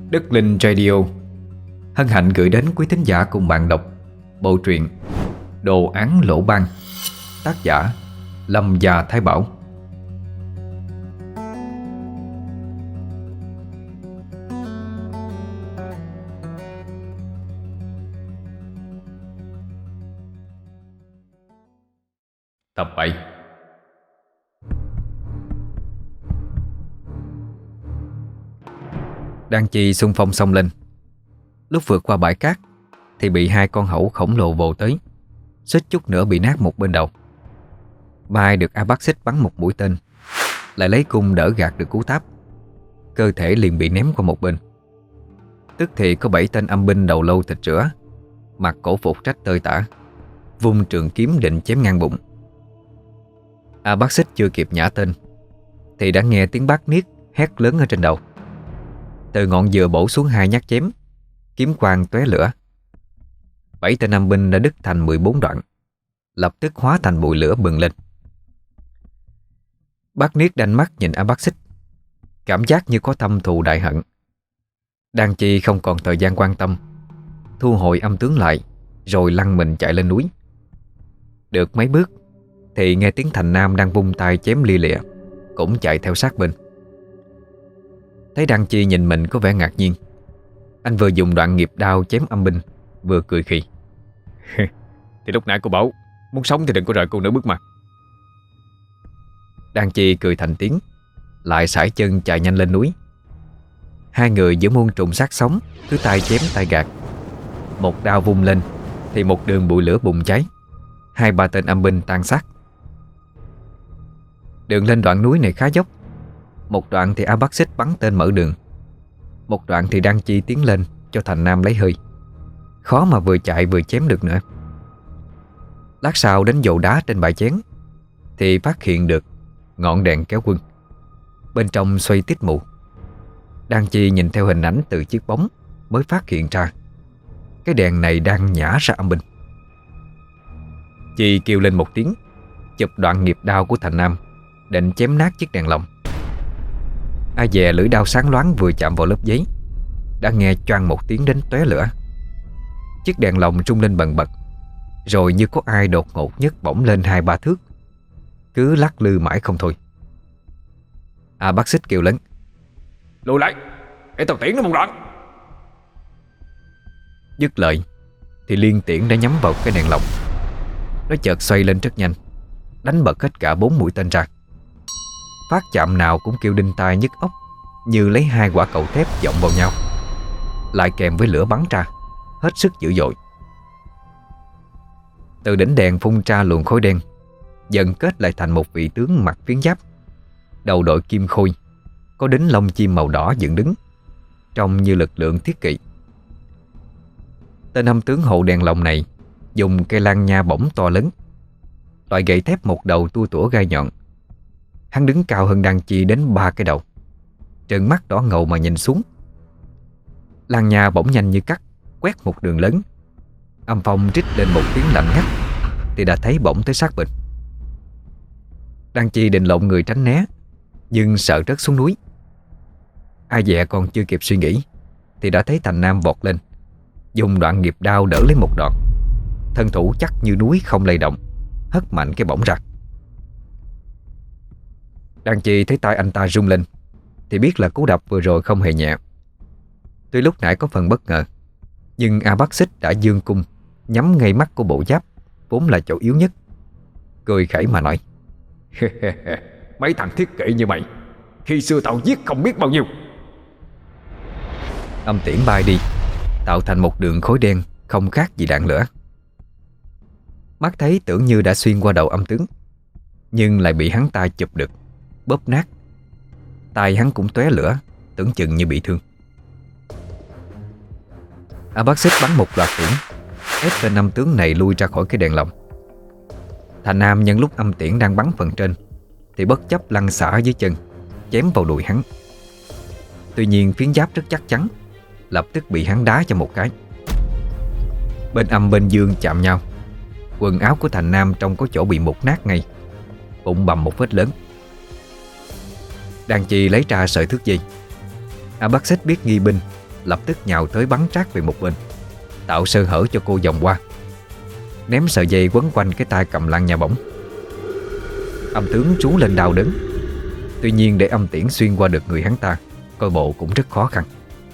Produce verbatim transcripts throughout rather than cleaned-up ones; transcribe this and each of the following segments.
Đất Linh Radio hân hạnh gửi đến quý thính giả cùng bạn đọc bộ truyện Đồ án lỗ ban, tác giả Lâm Gia Thái Bảo. Tập bảy. Đang Chi xung phong xông lên. Lúc vượt qua bãi cát thì bị hai con hẩu khổng lồ vồ tới, suýt chút nữa bị nát một bên đầu. Mai được A Bác Xích bắn một mũi tên, lại lấy cung đỡ gạt được cú táp. Cơ thể liền bị ném qua một bên. Tức thì có bảy tên âm binh đầu lâu thịt rửa, mặc cổ phục rách tơi tả, vung trường kiếm định chém ngang bụng. A Bác Xích chưa kịp nhả tên thì đã nghe tiếng bác Niết hét lớn ở trên đầu. Từ ngọn dừa bổ xuống hai nhát chém, kiếm quang tóe lửa. Bảy tên âm binh đã đứt thành mười bốn đoạn, lập tức hóa thành bụi lửa bừng lên. Bác Niết đanh mắt nhìn A Bác Xích, cảm giác như có thâm thù đại hận. Đan Chi không còn thời gian quan tâm, thu hồi âm tướng lại, rồi lăn mình chạy lên núi. Được mấy bước thì nghe tiếng Thành Nam đang vung tay chém lia lịa, cũng chạy theo sát bên. Thấy Đan Chi nhìn mình có vẻ ngạc nhiên, anh vừa dùng đoạn nghiệp đao chém âm binh, vừa cười khì. Thì lúc nãy cô bảo muốn sống thì đừng có rời cô nữa bước mà. Đan Chi cười thành tiếng, lại sải chân chạy nhanh lên núi. Hai người giữa muôn trùng sát sống, cứ tay chém tay gạt. Một đao vung lên thì một đường bụi lửa bùng cháy, hai ba tên âm binh tan xác. Đường lên đoạn núi này khá dốc. Một đoạn thì A Bác Xích bắn tên mở đường, một đoạn thì Đan Chi tiến lên cho Thành Nam lấy hơi. Khó mà vừa chạy vừa chém được nữa. Lát sau đến dầu đá trên bãi chén thì phát hiện được ngọn đèn kéo quân, bên trong xoay tít mù. Đan Chi nhìn theo hình ảnh từ chiếc bóng mới phát hiện ra cái đèn này đang nhả ra âm binh. Chi kêu lên một tiếng, chụp đoạn nghiệp đao của Thành Nam định chém nát chiếc đèn lồng. Ai dè lưỡi đao sáng loáng vừa chạm vào lớp giấy, đã nghe choang một tiếng đến tóe lửa. Chiếc đèn lồng rung lên bần bật, rồi như có ai đột ngột nhấc bổng lên hai ba thước, cứ lắc lư mãi không thôi. A Bác Xích kêu lớn: lùi lại, để tao tiễn nó một đoạn. Dứt lời thì liên tiễn đã nhắm vào cái đèn lồng. Nó chợt xoay lên rất nhanh, đánh bật hết cả bốn mũi tên ra. Phát chạm nào cũng kêu đinh tai nhức óc, như lấy hai quả cầu thép giọng vào nhau, lại kèm với lửa bắn ra, hết sức dữ dội. Từ đỉnh đèn phun ra luồng khói đen, dần kết lại thành một vị tướng mặc phiến giáp, đầu đội kim khôi, có đính lông chim màu đỏ dựng đứng, trông như lực lượng thiết kỵ. Tên âm tướng hộ đèn lồng này dùng cây lan nha bổng to lớn, loại gậy thép một đầu tua tủa gai nhọn. Hắn đứng cao hơn Đan Chi đến ba cái đầu, trợn mắt đỏ ngầu mà nhìn xuống. Lan nha bỗng nhanh như cắt, quét một đường lớn. Âm phong rít lên một tiếng lạnh ngắt thì đã thấy bỗng tới sát bên. Đan Chi định lộn người tránh né, nhưng sợ rớt xuống núi. Ai dè còn chưa kịp suy nghĩ thì đã thấy Thành Nam vọt lên, dùng đoạn nghiệp đao đỡ lấy một đoạn. Thân thủ chắc như núi không lay động, hất mạnh cái bổng ra. Đan Chi thấy tay anh ta rung lên thì biết là cú đập vừa rồi không hề nhẹ. Tuy lúc nãy có phần bất ngờ, nhưng A Bác Xích đã giương cung nhắm ngay mắt của bộ giáp, vốn là chỗ yếu nhất. Cười khẩy mà nói: mấy thằng thiết kỵ như mày, khi xưa tao giết không biết bao nhiêu. Âm tiễn bay đi, tạo thành một đường khối đen không khác gì đạn lửa. Mắt thấy tưởng như đã xuyên qua đầu âm tướng, nhưng lại bị hắn ta chụp được, bóp nát. Tai hắn cũng tóe lửa, tưởng chừng như bị thương. A Bác Xích bắn một loạt tiễn, ép tên âm tướng này lui ra khỏi cái đèn lồng. Thành Nam nhân lúc âm tiễn đang bắn phần trên thì bất chấp lăn xả dưới chân, chém vào đùi hắn. Tuy nhiên phiến giáp rất chắc chắn, lập tức bị hắn đá cho một cái. Bên âm bên dương chạm nhau, quần áo của Thành Nam trông có chỗ bị mục nát ngay, bụng bầm một vết lớn. Đan Chi lấy ra sợi thước dây. A Bác Xích biết nghi binh lập tức nhào tới bắn trát về một bên, tạo sơ hở cho cô vòng qua, ném sợi dây quấn quanh cái tay cầm lăng nhà bổng. Âm tướng trú lên đau đớn. Tuy nhiên để âm tiễn xuyên qua được người hắn ta, coi bộ cũng rất khó khăn.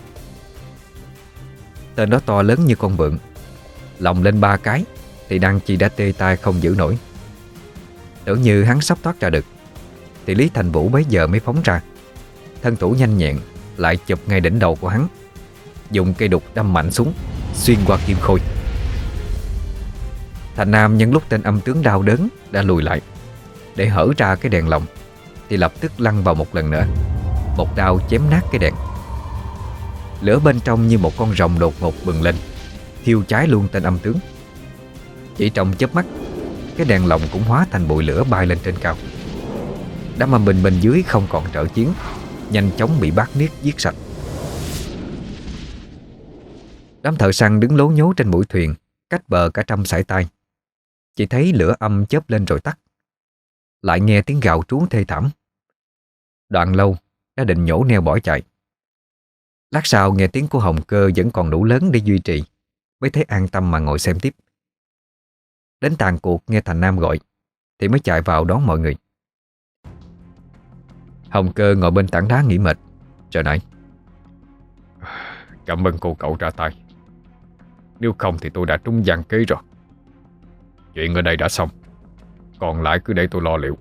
Tên đó to lớn như con vượn, lồng lên ba cái thì Đăng Chi đã tê tay không giữ nổi. Tưởng như hắn sắp thoát ra được, thì Lý Thành Vũ bấy giờ mới phóng ra. Thân thủ nhanh nhẹn, lại chụp ngay đỉnh đầu của hắn, dùng cây đục đâm mạnh xuống, xuyên qua kim khôi. Thành Nam nhân lúc tên âm tướng đau đớn đã lùi lại để hở ra cái đèn lồng, thì lập tức lăn vào một lần nữa, một đao chém nát cái đèn. Lửa bên trong như một con rồng đột ngột bừng lên, thiêu cháy luôn tên âm tướng. Chỉ trong chớp mắt, cái đèn lồng cũng hóa thành bụi lửa bay lên trên cao. Đám âm binh bên dưới không còn trợ chiến, nhanh chóng bị bát niết giết sạch. Đám thợ săn đứng lố nhố trên mũi thuyền, cách bờ cả trăm sải tay. Chỉ thấy lửa âm chớp lên rồi tắt, lại nghe tiếng gào trú thê thảm. Đoạn lâu đã định nhổ neo bỏ chạy. Lát sau nghe tiếng của Hồng Cơ vẫn còn đủ lớn để duy trì, mới thấy an tâm mà ngồi xem tiếp. Đến tàn cuộc nghe Thành Nam gọi thì mới chạy vào đón mọi người. Hồng Cơ ngồi bên tảng đá nghỉ mệt, rồi nói: Cảm ơn cô cậu ra tay. Nếu không thì tôi đã trúng giằng kế rồi. Chuyện ở đây đã xong, còn lại cứ để tôi lo liệu.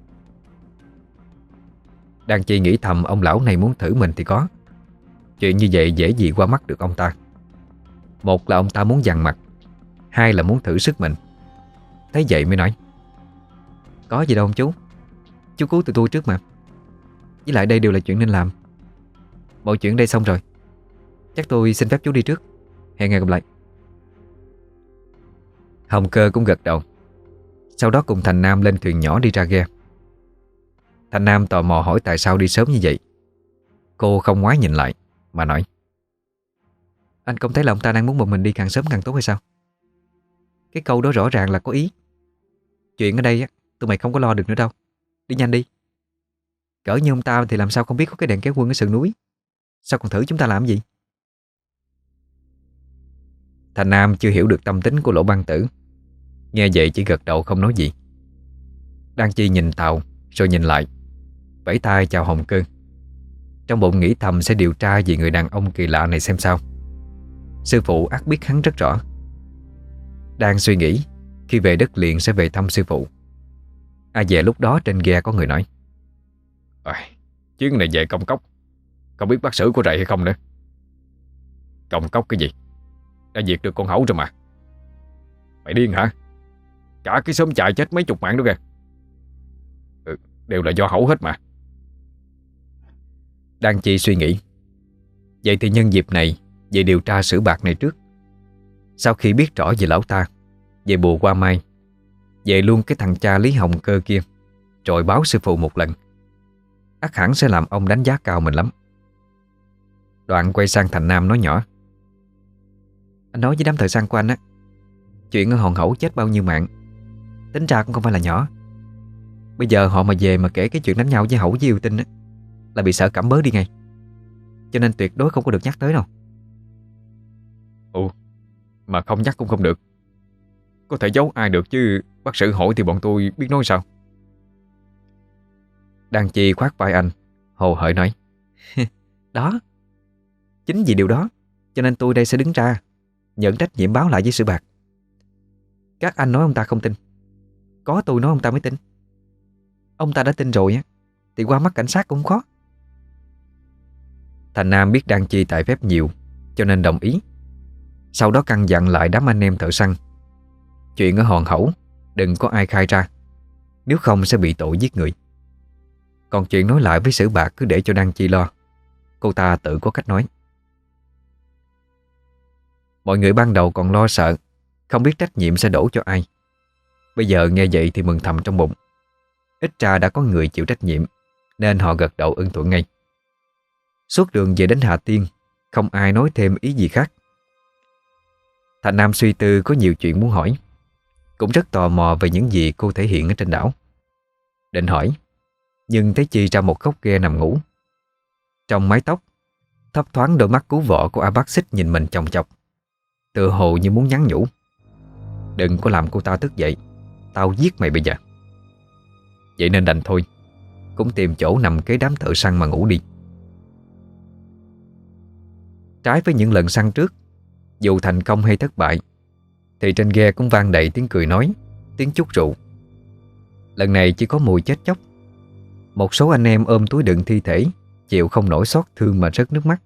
Đang Chi nghĩ thầm ông lão này muốn thử mình thì có. Chuyện như vậy dễ gì qua mắt được ông ta. Một là ông ta muốn dằn mặt, hai là muốn thử sức mình. Thấy vậy mới nói: Có gì đâu ông chú, chú cứu tụi tôi trước mà. Với lại đây đều là chuyện nên làm. Mọi chuyện đây xong rồi, chắc tôi xin phép chú đi trước. Hẹn ngày gặp lại. Hồng Cơ cũng gật đầu. Sau đó cùng Thành Nam lên thuyền nhỏ đi ra ghe. Thành Nam tò mò hỏi tại sao đi sớm như vậy. Cô không ngoái nhìn lại mà nói: Anh không thấy là ông ta đang muốn một mình đi càng sớm càng tốt hay sao? Cái câu đó rõ ràng là có ý. Chuyện ở đây á, tụi mày không có lo được nữa đâu. Đi nhanh đi. Cỡ như ông ta thì làm sao không biết có cái đèn kéo quân ở sườn núi. Sao còn thử chúng ta làm gì? Thành Nam chưa hiểu được tâm tính của Lỗ Băng Tử, nghe vậy chỉ gật đầu không nói gì. Đan Chi nhìn Tàu rồi nhìn lại, vẫy tay chào Hồng Cơ. Trong bụng nghĩ thầm sẽ điều tra về người đàn ông kỳ lạ này xem sao. Sư phụ ắt biết hắn rất rõ. Đang suy nghĩ, khi về đất liền sẽ về thăm sư phụ. Ai về lúc đó trên ghe có người nói: à, chuyến này về Công Cốc, không biết bác sử có rầy hay không nữa. Công Cốc cái gì? Đã diệt được con hẩu rồi mà. Mày điên hả? Cả cái xóm chạy chết mấy chục mạng nữa kìa. Ừ, đều là do hẩu hết mà. Đang Chi suy nghĩ, vậy thì nhân dịp này về điều tra Sử Bạc này trước. Sau khi biết rõ về lão ta, về bùa Qua Mai, về luôn cái thằng cha Lý Hồng Cơ kia, rồi báo sư phụ một lần, ắt hẳn sẽ làm ông đánh giá cao mình lắm. Đoạn quay sang Thành Nam nói nhỏ: Anh nói với đám thợ săn của anh á, chuyện ở hòn hẩu chết bao nhiêu mạng, tính ra cũng không phải là nhỏ. Bây giờ họ mà về mà kể cái chuyện đánh nhau với hẩu với yêu tinh á, là bị sợ cảm bớ đi ngay. Cho nên tuyệt đối không có được nhắc tới đâu. Ồ, mà không nhắc cũng không được. Có thể giấu ai được chứ, bác sử hỏi thì bọn tôi biết nói sao. Đan Chi khoát vai anh, hồ hởi nói: Đó, chính vì điều đó cho nên tôi đây sẽ đứng ra nhận trách nhiệm báo lại với Sử Bạc. Các anh nói ông ta không tin, có tôi nói ông ta mới tin. Ông ta đã tin rồi á, thì qua mắt cảnh sát cũng khó. Thành Nam biết Đan Chi tài phép nhiều, cho nên đồng ý. Sau đó căn dặn lại đám anh em thợ săn: chuyện ở hòn hẩu đừng có ai khai ra, nếu không sẽ bị tội giết người. Còn chuyện nói lại với Sử Bạc cứ để cho Đan Chi lo, cô ta tự có cách nói. Mọi người ban đầu còn lo sợ, không biết trách nhiệm sẽ đổ cho ai. Bây giờ nghe vậy thì mừng thầm trong bụng. Ít ra đã có người chịu trách nhiệm, nên họ gật đầu ưng thuận ngay. Suốt đường về đến Hà Tiên, không ai nói thêm ý gì khác. Thành Nam suy tư có nhiều chuyện muốn hỏi, cũng rất tò mò về những gì cô thể hiện ở trên đảo. Định hỏi, nhưng thấy Chi ra một góc ghe nằm ngủ. Trong mái tóc, Thấp thoáng đôi mắt cứu vọ của A Bác Xích nhìn mình chòng chọc, tựa hồ như muốn nhắn nhủ: đừng có làm cô ta thức dậy, tao giết mày bây giờ. Vậy nên đành thôi, cũng tìm chỗ nằm kế đám thợ săn mà ngủ đi. Trái với những lần săn trước, dù thành công hay thất bại, thì trên ghe cũng vang đầy tiếng cười nói, tiếng chúc rượu. Lần này chỉ có mùi chết chóc. Một số anh em ôm túi đựng thi thể, chịu không nổi xót thương mà rớt nước mắt.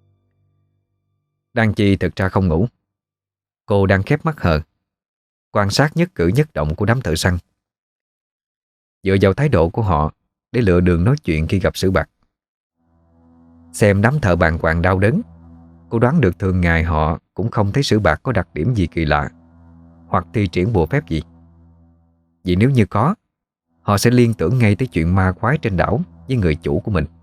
Đan Chi thực ra không ngủ. Cô đang khép mắt hờ, quan sát nhất cử nhất động của đám thợ săn, dựa vào thái độ của họ để lựa đường nói chuyện khi gặp Sử Bạc. Xem đám thợ bàng hoàng đau đớn, cô đoán được thường ngày họ cũng không thấy Sử Bạc có đặc điểm gì kỳ lạ hoặc thi triển bùa phép gì. Vì nếu như có, họ sẽ liên tưởng ngay tới chuyện ma quái trên đảo với người chủ của mình.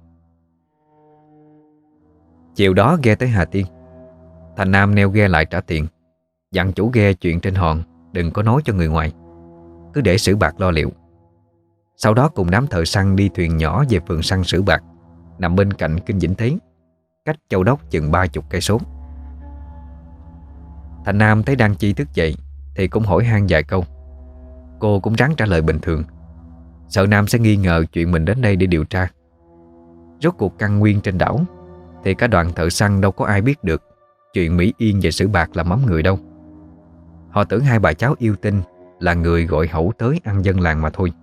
Chiều đó ghe tới Hà Tiên, Thành Nam neo ghe lại trả tiền, dặn chủ ghe chuyện trên hòn đừng có nói cho người ngoài, cứ để Sử Bạc lo liệu. Sau đó cùng đám thợ săn đi thuyền nhỏ về phường săn Sử Bạc, nằm bên cạnh Kinh Vĩnh Thế, cách Châu Đốc chừng ba chục cây số. Thành Nam thấy Đan Chi thức dậy thì cũng hỏi han vài câu. Cô cũng ráng trả lời bình thường, sợ Nam sẽ nghi ngờ chuyện mình đến đây để điều tra. Rốt cuộc căn nguyên trên đảo thì cả đoàn thợ săn đâu có ai biết được chuyện Mỹ Yên và Sử Bạc là mắm người đâu. Họ tưởng hai bà cháu yêu tinh là người gọi hẩu tới ăn dân làng mà thôi.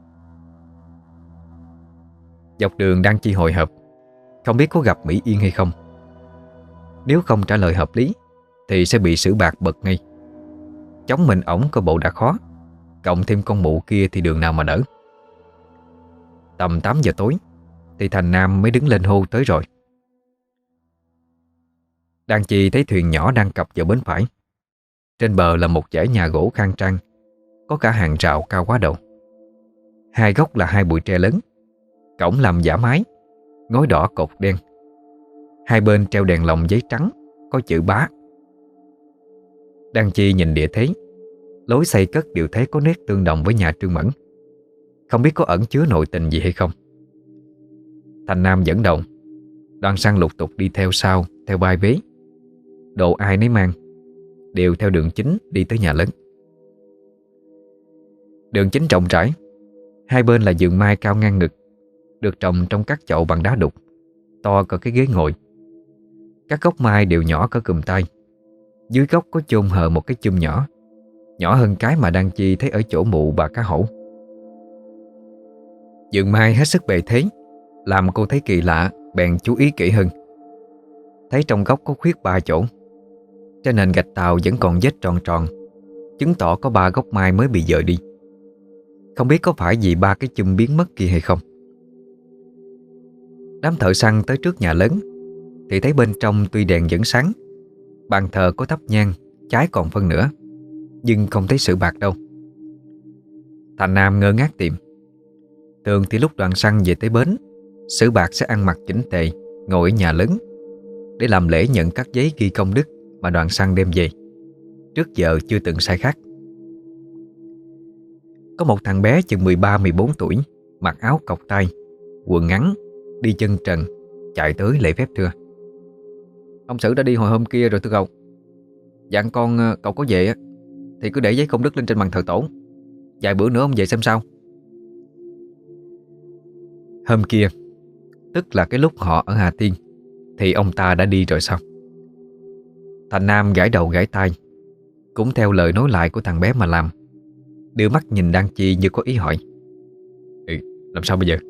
Dọc đường Đan Chi hồi hộp, không biết có gặp Mỹ Yên hay không. Nếu không trả lời hợp lý thì sẽ bị Sử Bạc bật ngay. Chống mình ổng coi bộ đã khó, cộng thêm con mụ kia thì đường nào mà đỡ. Tầm tám giờ tối thì Thành Nam mới đứng lên hô tới rồi. Đan Chi thấy thuyền nhỏ đang cập vào bến phải. Trên bờ là một dãy nhà gỗ khang trang, có cả hàng rào cao quá đầu. Hai góc là hai bụi tre lớn, cổng làm giả mái, ngói đỏ cột đen. Hai bên treo đèn lồng giấy trắng, có chữ bá. Đan Chi nhìn địa thế, lối xây cất đều thấy có nét tương đồng với nhà Trương Mẫn. Không biết có ẩn chứa nội tình gì hay không. Thành Nam dẫn đầu, đoàn săn lục tục đi theo sau, theo vai vế. Đồ ai nấy mang, đều theo đường chính đi tới nhà lớn. Đường chính rộng rãi, hai bên là vườn mai cao ngang ngực, được trồng trong các chậu bằng đá đục, to cỡ cái ghế ngồi. Các gốc mai đều nhỏ cỡ cùm tay. Dưới gốc có chôn hờ một cái chum nhỏ, nhỏ hơn cái mà Đan Chi thấy ở chỗ mụ bà cá hổ. Vườn mai hết sức bề thế, làm cô thấy kỳ lạ, bèn chú ý kỹ hơn. Thấy trong góc có khuyết ba chỗ. Trên nền gạch tàu vẫn còn vết tròn tròn, chứng tỏ có ba gốc mai mới bị dời đi. Không biết có phải vì ba cái chum biến mất kia hay không. Đám thợ săn tới trước nhà lớn thì thấy bên trong tuy đèn vẫn sáng, bàn thờ có thắp nhang, cháy còn phân nửa, nhưng không thấy Sử Bạc đâu. Thành Nam ngơ ngác tìm. Thường thì lúc đoàn săn về tới bến, Sử Bạc sẽ ăn mặc chỉnh tề, ngồi ở nhà lớn để làm lễ nhận các giấy ghi công đức mà đoàn săn đem về. Trước giờ chưa từng sai khác. Có một thằng bé chừng mười ba mười bốn tuổi, mặc áo cộc tay, quần ngắn, đi chân trần, chạy tới lễ phép thưa: "Ông Sử đã đi hồi hôm kia rồi thưa cậu. Dặn con cậu có về thì cứ để giấy công đức lên trên bàn thờ tổ. Vài bữa nữa ông về xem sao." Hôm kia, tức là cái lúc họ ở Hà Tiên, thì ông ta đã đi rồi sao? Thành Nam gãi đầu gãi tai, cũng theo lời nói lại của thằng bé mà làm, đưa mắt nhìn Đan Chi như có ý hỏi: "Ừ, làm sao bây giờ?"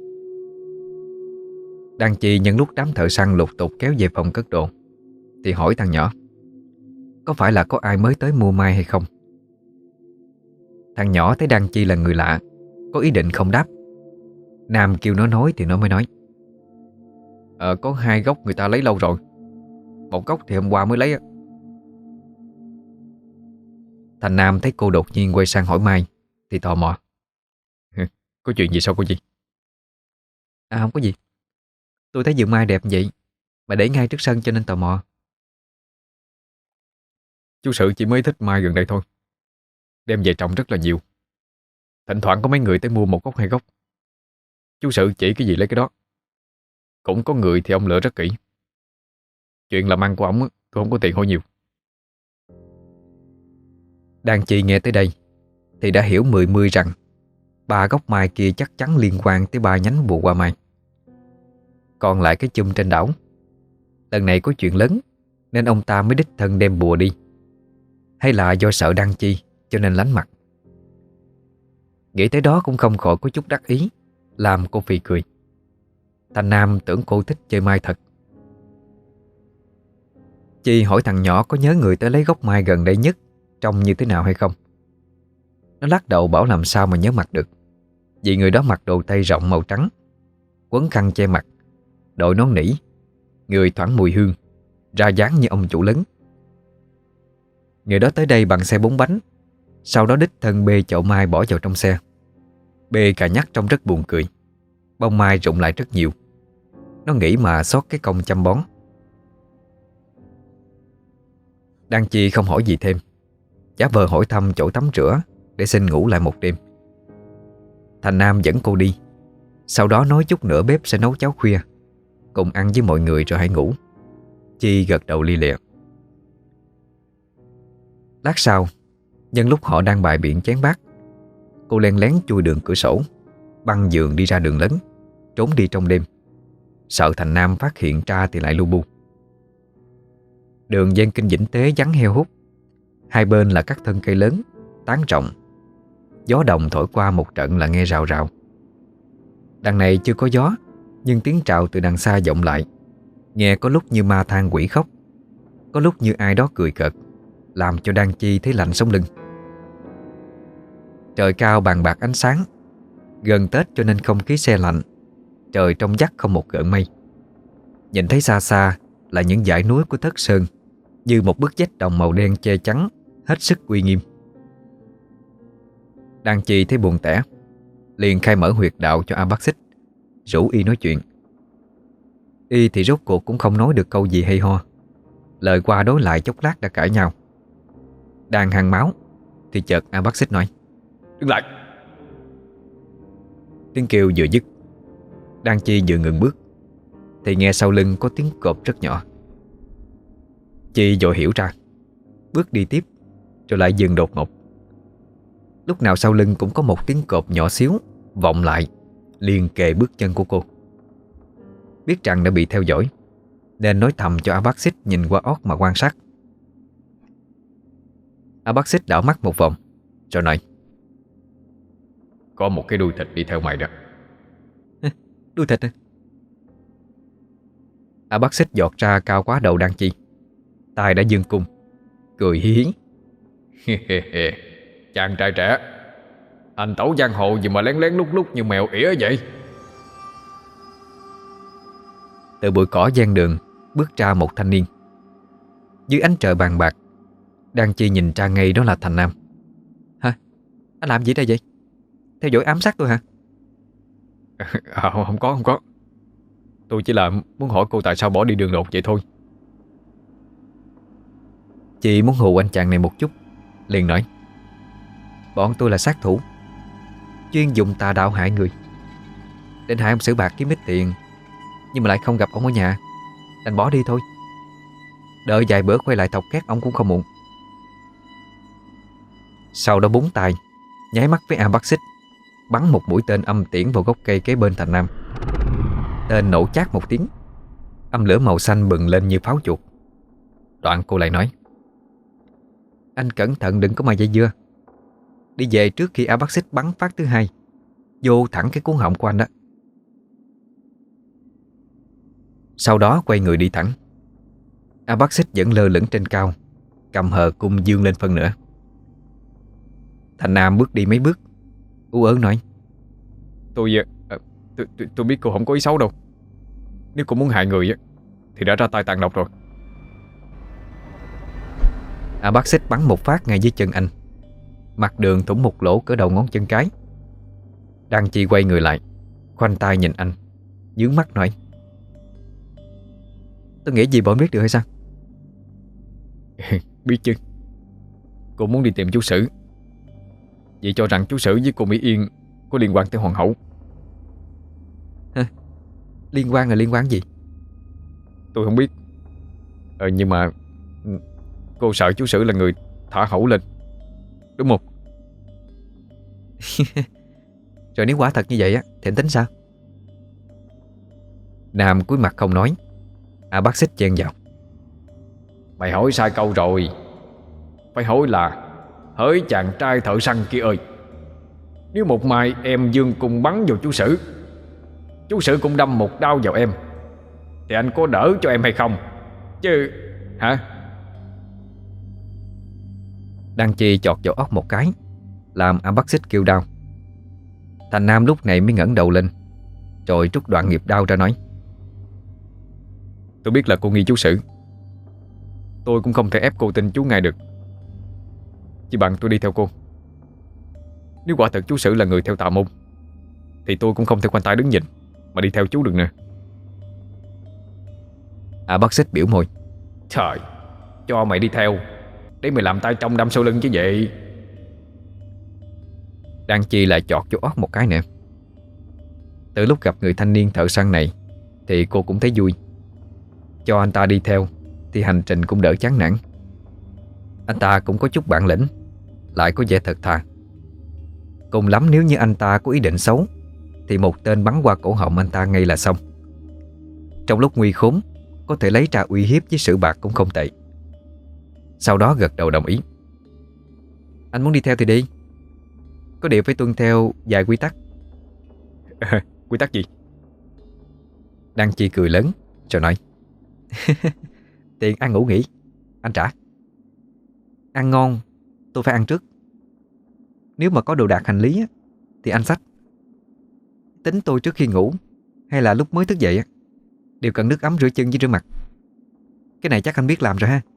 Đan Chi nhân lúc đám thợ săn lục tục kéo về phòng cất đồ thì hỏi thằng nhỏ: "Có phải là có ai mới tới mua mai hay không?" Thằng nhỏ thấy Đan Chi là người lạ, có ý định không đáp. Nam kêu nó nói thì nó mới nói: Ờ có hai gốc người ta lấy lâu rồi, một gốc thì hôm qua mới lấy á." Thành Nam thấy cô đột nhiên quay sang hỏi Mai thì tò mò: "Có chuyện gì sao cô gì?" "À không có gì, tôi thấy vườn mai đẹp vậy mà để ngay trước sân cho nên tò mò." "Chú Sự chỉ mới thích mai gần đây thôi, đem về trồng rất là nhiều. Thỉnh thoảng có mấy người tới mua một gốc hai gốc. Chú Sự chỉ cái gì lấy cái đó. Cũng có người thì ông lựa rất kỹ. Chuyện làm ăn của ổng á, tôi không có tiền hỏi nhiều. Đàn chị nghe tới đây thì đã hiểu mười mươi rằng ba gốc mai kia chắc chắn liên quan tới ba nhánh bùa hoa mai. Còn lại cái chum trên đảo, lần này có chuyện lớn nên ông ta mới đích thân đem bùa đi, hay là do sợ Đăng Chi cho nên lánh mặt? Nghĩ tới đó cũng không khỏi có chút đắc ý, làm cô phì cười. Thành Nam tưởng cô thích chơi mai thật. Chi hỏi thằng nhỏ có nhớ người tới lấy gốc mai gần đây nhất trông như thế nào hay không. Nó lắc đầu bảo làm sao mà nhớ mặt được, vì người đó mặc đồ tây rộng màu trắng, quấn khăn che mặt, đội nón nỉ, người thoảng mùi hương, ra dáng như ông chủ lớn. Người đó tới đây bằng xe bốn bánh, sau đó đích thân bê chậu mai bỏ vào trong xe. Bê cả nhắc trông rất buồn cười. Bông mai rụng lại rất nhiều. Nó nghĩ mà xót cái công chăm bón. Đan Chi không hỏi gì thêm, giả vờ hỏi thăm chỗ tắm rửa để xin ngủ lại một đêm. Thành Nam dẫn cô đi, sau đó nói chút nữa bếp sẽ nấu cháo khuya, cùng ăn với mọi người rồi hãy ngủ. Chi gật đầu li lịa. Lát sau, nhân lúc họ đang bày biện chén bát, cô len lén chui đường cửa sổ, băng giường đi ra đường lớn, trốn đi trong đêm, sợ Thành Nam phát hiện ra thì lại lu bu. Đường Giang Kinh Vĩnh Tế vắng heo hút, hai bên là các thân cây lớn, tán rộng. Gió đồng thổi qua một trận là nghe rào rào. Đằng này chưa có gió, nhưng tiếng trào từ đằng xa vọng lại, nghe có lúc như ma than quỷ khóc, có lúc như ai đó cười cợt, làm cho Đan Chi thấy lạnh sống lưng. Trời cao bàn bạc ánh sáng, gần Tết cho nên không khí se lạnh. Trời trong vắt không một gợn mây. Nhìn thấy xa xa là những dãy núi của Thất Sơn, như một bức vách đồng màu đen che chắn, hết sức uy nghiêm. Đan Chi thấy buồn tẻ, liền khai mở huyệt đạo cho A Bác Xích, rủ y nói chuyện. Y thì rốt cuộc cũng không nói được câu gì hay ho, lời qua đối lại chốc lát đã cãi nhau. Đang hăng máu thì chợt A Bác Xích nói: Đứng lại. Tiếng kêu vừa dứt, Đan Chi vừa ngừng bước thì nghe sau lưng có tiếng cộp rất nhỏ. Chi vội hiểu ra, bước đi tiếp rồi lại dừng đột ngột. Lúc nào sau lưng cũng có một tiếng cộp nhỏ xíu vọng lại, liền kề bước chân của cô. Biết rằng đã bị theo dõi, nên nói thầm cho A Bác Xích nhìn qua ót mà quan sát. A Bác Xích đảo mắt một vòng rồi nói: Có một cái đuôi thịt đi theo mày đó. Đuôi thịt à? A Bác Xích giọt ra cao quá đầu Đan Chi, tay đã giương cung, cười hí hí. Chàng trai trẻ, hành tẩu giang hồ gì mà lén lén lúc lúc như mèo ỉa vậy? Từ bụi cỏ gian đường bước ra một thanh niên. Dưới ánh trời bàn bạc, Đan Chi nhìn ra ngay đó là Thành Nam. Hả? Anh làm gì đây vậy? Theo dõi ám sát tôi hả? À, không, không có không có Tôi chỉ là muốn hỏi cô tại sao bỏ đi đường đột vậy thôi. Chị muốn hù anh chàng này một chút, liền nói: Bọn tôi là sát thủ, chuyên dùng tà đạo hại người. Định hại ông Sử Bạc kiếm ít tiền, nhưng mà lại không gặp ông ở nhà, đành bỏ đi thôi. Đợi vài bữa quay lại thọc két ông cũng không muộn. Sau đó búng tay, nháy mắt với A Bác Xích, bắn một mũi tên âm tiễn vào gốc cây kế bên Thành Nam. Tên nổ chát một tiếng, âm lửa màu xanh bừng lên như pháo chuột. Đoạn cô lại nói: Anh cẩn thận đừng có mà dây dưa, đi về trước khi A Bác Xích bắn phát thứ hai, vô thẳng cái cuốn họng của anh đó. Sau đó quay người đi thẳng. A Bác Xích vẫn lơ lửng trên cao, cầm hờ cung dương lên phân nữa. Thành Nam bước đi mấy bước, ú ớ nói: Tôi, à, tôi, tôi tôi biết cô không có ý xấu đâu. Nếu cô muốn hại người thì đã ra tay tàn độc rồi. A Bác Xích bắn một phát ngay dưới chân anh, mặt đường thủng một lỗ cỡ đầu ngón chân cái. Đan Chi quay người lại, khoanh tay nhìn anh, nhướng mắt nói: Tôi nghĩ gì bọn biết được hay sao? Biết chứ. Cô muốn đi tìm chú Sử, vậy cho rằng chú Sử với cô Mỹ Yên có liên quan tới hoàng hậu. Hả? Liên quan là liên quan gì? Tôi không biết, Ờ nhưng mà cô sợ chú Sử là người thả hẩu lên, đúng không? Rồi nếu quả thật như vậy á thì anh tính sao? Nam cúi mặt không nói. A Bác Xích chen vào. Mày hỏi sai câu rồi. Phải hỏi là: hỡi chàng trai thợ săn kia ơi, nếu một mai em dương cung bắn vào chú Sử, chú Sử cũng đâm một đao vào em, thì anh có đỡ cho em hay không? Chứ hả? Đăng Chi chọt vào óc một cái, làm A Bác Xích kêu đau. Thành Nam lúc này mới ngẩng đầu lên, rồi rút đoạn nghiệp đao ra nói: Tôi biết là cô nghi chú Sử, tôi cũng không thể ép cô tin chú ngay được. Chỉ bằng tôi đi theo cô. Nếu quả thật chú Sử là người theo tà môn, thì tôi cũng không thể khoanh tay đứng nhìn mà đi theo chú được nữa. A Bác Xích biểu môi: Trời, cho mày đi theo để mày làm tay trong đâm sau lưng chứ vậy. Đăng Chi lại chọt vô óc một cái nữa. Từ lúc gặp người thanh niên thợ săn này thì cô cũng thấy vui. Cho anh ta đi theo thì hành trình cũng đỡ chán nản. Anh ta cũng có chút bản lĩnh, lại có vẻ thật thà. Cùng lắm nếu như anh ta có ý định xấu thì một tên bắn qua cổ họng anh ta ngay là xong. Trong lúc nguy khốn có thể lấy ra uy hiếp với Sử Bạc cũng không tệ. Sau đó gật đầu đồng ý. Anh muốn đi theo thì đi. Có điều phải tuân theo vài quy tắc. Quy tắc gì? Đăng Chi cười lớn rồi nói: Tiền ăn ngủ nghỉ anh trả. Ăn ngon tôi phải ăn trước. Nếu mà có đồ đạc hành lý á, thì anh xách. Tính tôi trước khi ngủ hay là lúc mới thức dậy á, đều cần nước ấm rửa chân với rửa mặt. Cái này chắc anh biết làm rồi ha.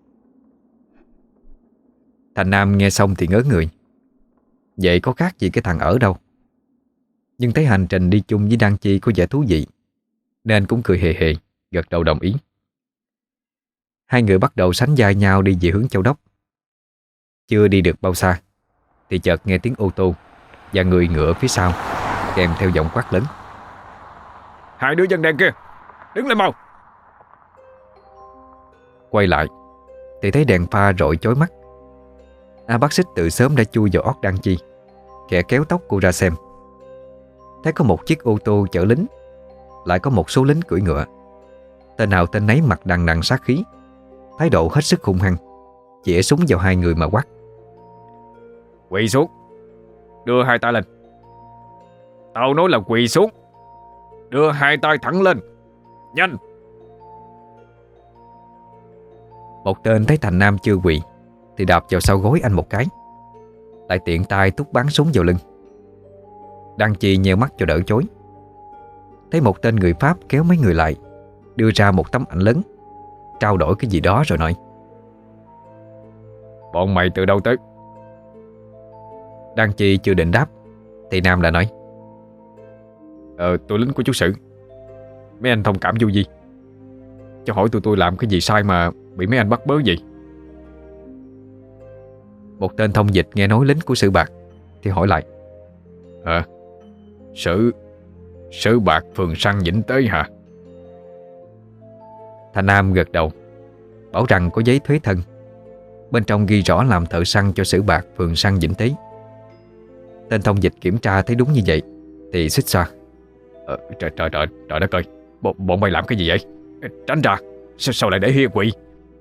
Thành Nam nghe xong thì ngớ người. Vậy có khác gì cái thằng ở đâu. Nhưng thấy hành trình đi chung với Đăng Chi có vẻ thú vị, nên cũng cười hề hề, gật đầu đồng ý. Hai người bắt đầu sánh vai nhau đi về hướng Châu Đốc. Chưa đi được bao xa thì chợt nghe tiếng ô tô và người ngựa phía sau, kèm theo giọng quát lớn: Hai đứa dân đen kia, đứng lên mau! Quay lại thì thấy đèn pha rọi chói mắt. A Bác Xích từ sớm đã chui vào óc Đăng Chi, khẽ kéo tóc cô ra xem. Thấy có một chiếc ô tô chở lính, lại có một số lính cưỡi ngựa. Tên nào tên nấy mặt đằng đằng sát khí, thái độ hết sức hung hăng, chĩa súng vào hai người mà quát: Quỳ xuống, đưa hai tay lên. Tao nói là quỳ xuống, đưa hai tay thẳng lên, nhanh! Một tên thấy Thành Nam chưa quỳ thì đạp vào sau gối anh một cái, lại tiện tay túc bắn súng vào lưng. Đăng Chi nheo mắt cho đỡ chối. Thấy một tên người Pháp kéo mấy người lại, đưa ra một tấm ảnh lớn, trao đổi cái gì đó rồi nói: Bọn mày từ đâu tới? Đăng Chi chưa định đáp thì Nam đã nói: Ờ tôi lính của chú Sử. Mấy anh thông cảm vô gì, cho hỏi tụi tôi làm cái gì sai mà bị mấy anh bắt bớ gì? Một tên thông dịch nghe nói lính của Sử Bạc thì hỏi lại: Ờ Sử Sử Bạc phường săn Vĩnh Tế hả? Thành Nam gật đầu, bảo rằng có giấy thuế thân, bên trong ghi rõ làm thợ săn cho Sử Bạc phường săn Vĩnh Tế. Tên thông dịch kiểm tra thấy đúng như vậy thì xích xoa: ờ, Trời trời trời trời đất ơi, bọn, bọn mày làm cái gì vậy? Tránh ra, sao, sao lại để hia quỷ?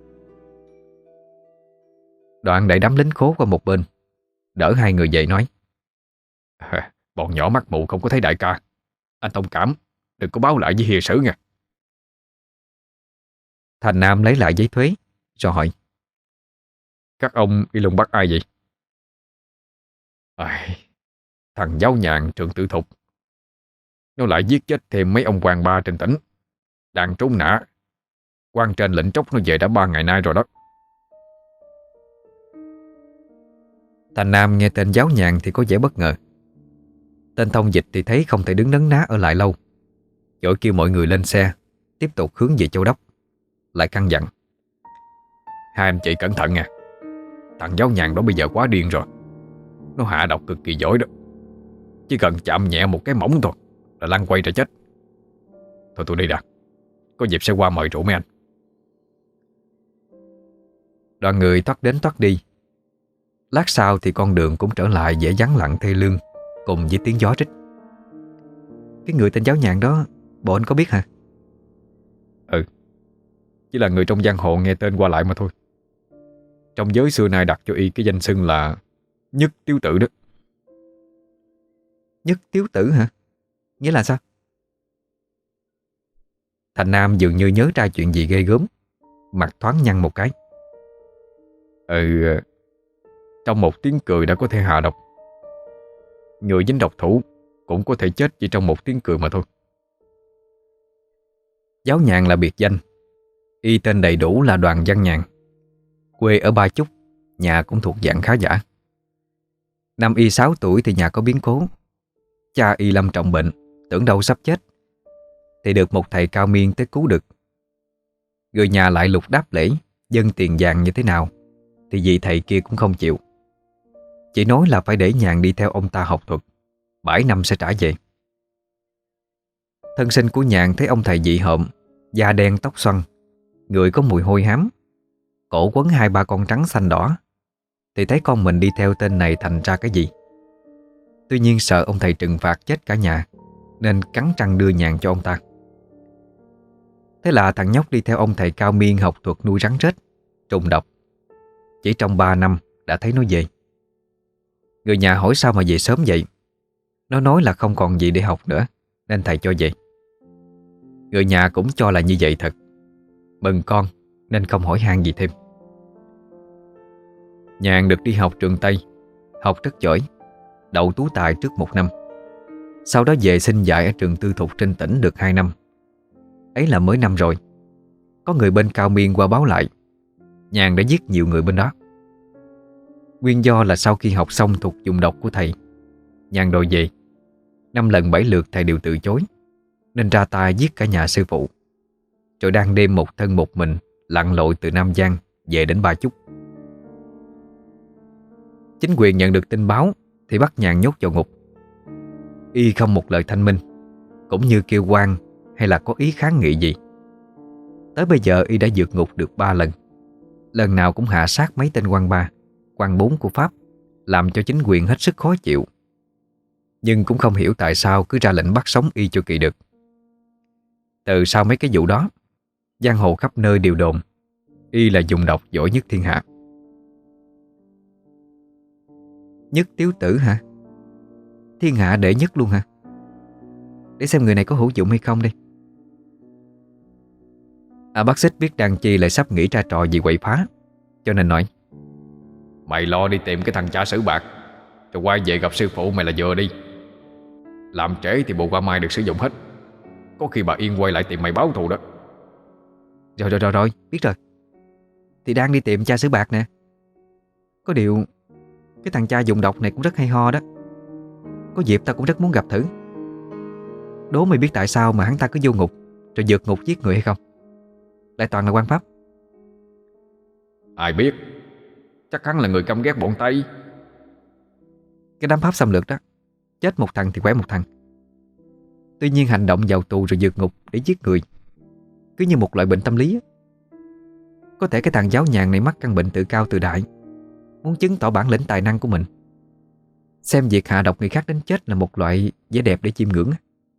Đoạn đẩy đám lính khố qua một bên, đỡ hai người dậy nói: à, Bọn nhỏ mắt mù không có thấy đại ca. Anh thông cảm, đừng có báo lại với hia Sử nha. Thành Nam lấy lại giấy thuế rồi hỏi: Các ông đi lùng bắt ai vậy? À, thằng giáo nhàn Trường Tự Thục. Nó lại giết chết thêm mấy ông quan ba trên tỉnh, đang trốn nã. Quan trên lệnh tróc nó về đã ba ngày nay rồi đó. Thành Nam nghe tên giáo nhàn thì có vẻ bất ngờ. Tên thông dịch thì thấy không thể đứng nấn ná ở lại lâu, vội kêu mọi người lên xe, tiếp tục hướng về Châu Đốc, lại căn dặn: Hai anh chị cẩn thận nha. Thằng giáo nhàn đó bây giờ quá điên rồi. Nó hạ độc cực kỳ giỏi đó. Chỉ cần chạm nhẹ một cái mỏng thôi là lăn quay ra chết. Thôi tôi đi đã, có dịp sẽ qua mời rượu mấy anh. Đoàn người thoát đến thoát đi. Lát sau thì con đường cũng trở lại vẻ vắng lặng thê lương, cùng với tiếng gió rít. Cái người tên Giáo Nhàn đó, bộ anh có biết hả? Ừ, chỉ là người trong giang hồ nghe tên qua lại mà thôi. Trong giới xưa nay đặt cho y cái danh xưng là Nhất Tiếu Tử đó. Nhất Tiếu Tử hả? Nghĩa là sao? Thành Nam dường như nhớ ra chuyện gì ghê gớm, mặt thoáng nhăn một cái. Ừ, trong một tiếng cười đã có thể hạ độc. Người dính độc thủ cũng có thể chết chỉ trong một tiếng cười mà thôi. Giáo Nhàn là biệt danh. Y tên đầy đủ là Đoàn Văn Nhàn, quê ở Ba Chúc, nhà cũng thuộc dạng khá giả. Năm y sáu tuổi thì nhà có biến cố. Cha y lâm trọng bệnh, tưởng đâu sắp chết, thì được một thầy cao miên tới cứu được. Người nhà lại lục đáp lễ, dâng tiền vàng như thế nào thì vị thầy kia cũng không chịu. Chỉ nói là phải để Nhàn đi theo ông ta học thuật, bảy năm sẽ trả về. Thân sinh của Nhàn thấy ông thầy dị hợm, da đen tóc xoăn, người có mùi hôi hám, cổ quấn hai ba con trắng xanh đỏ, thì thấy con mình đi theo tên này thành ra cái gì. Tuy nhiên sợ ông thầy trừng phạt chết cả nhà, nên cắn răng đưa Nhàn cho ông ta. Thế là thằng nhóc đi theo ông thầy cao miên học thuật nuôi rắn rết, trùng độc. Chỉ trong ba năm đã thấy nó về. Người nhà hỏi sao mà về sớm vậy. Nó nói là không còn gì để học nữa, nên thầy cho về. Người nhà cũng cho là như vậy thật, mừng con nên không hỏi han gì thêm. Nhàn được đi học trường Tây, học rất giỏi, đậu tú tài trước một năm. Sau đó về xin dạy ở trường tư thục trên tỉnh được hai năm. Ấy là mới năm rồi, có người bên cao miên qua báo lại Nhàn đã giết nhiều người bên đó. Nguyên do là sau khi học xong thuật dùng độc của thầy, Nhàn đòi về. Năm lần bảy lượt thầy đều từ chối, nên ra tay giết cả nhà sư phụ, rồi đang đêm một thân một mình lặn lội từ Nam Giang về đến Ba Chúc. Chính quyền nhận được tin báo thì bắt Nhàn nhốt vào ngục. Y không một lời thanh minh, cũng như kêu oan hay là có ý kháng nghị gì. Tới bây giờ Y đã vượt ngục được ba lần, lần nào cũng hạ sát mấy tên quan ba, quan bốn của Pháp, làm cho chính quyền hết sức khó chịu. Nhưng cũng không hiểu tại sao cứ ra lệnh bắt sống Y cho kỳ được. Từ sau mấy cái vụ đó, giang hồ khắp nơi đều đồn Y là dùng độc giỏi nhất thiên hạ. Nhất Tiếu Tử hả? Thiên hạ đệ nhất luôn hả? Để xem người này có hữu dụng hay không đi. À, bác Xích biết Đan Chi lại sắp nghĩ ra trò gì quậy phá, cho nên nói: Mày lo đi tìm cái thằng cha sử bạc, rồi quay về gặp sư phụ mày là vừa đi. Làm trễ thì bộ qua mai được sử dụng hết, có khi bà Yên quay lại tìm mày báo thù đó. Rồi rồi rồi rồi, biết rồi. Thì đang đi tìm cha xứ bạc nè. Có điều cái thằng cha dùng độc này cũng rất hay ho đó. Có dịp ta cũng rất muốn gặp thử. Đố mày biết tại sao mà hắn ta cứ vô ngục rồi vượt ngục giết người hay không? Lại toàn là quan Pháp. Ai biết, chắc hắn là người căm ghét bọn Tây. Cái đám Pháp xâm lược đó, chết một thằng thì khỏe một thằng. Tuy nhiên hành động vào tù rồi vượt ngục để giết người cứ như một loại bệnh tâm lý á. Có thể cái thằng Giáo Nhàn này mắc căn bệnh tự cao tự đại, muốn chứng tỏ bản lĩnh tài năng của mình, xem việc hạ độc người khác đến chết là một loại vẻ đẹp để chiêm ngưỡng.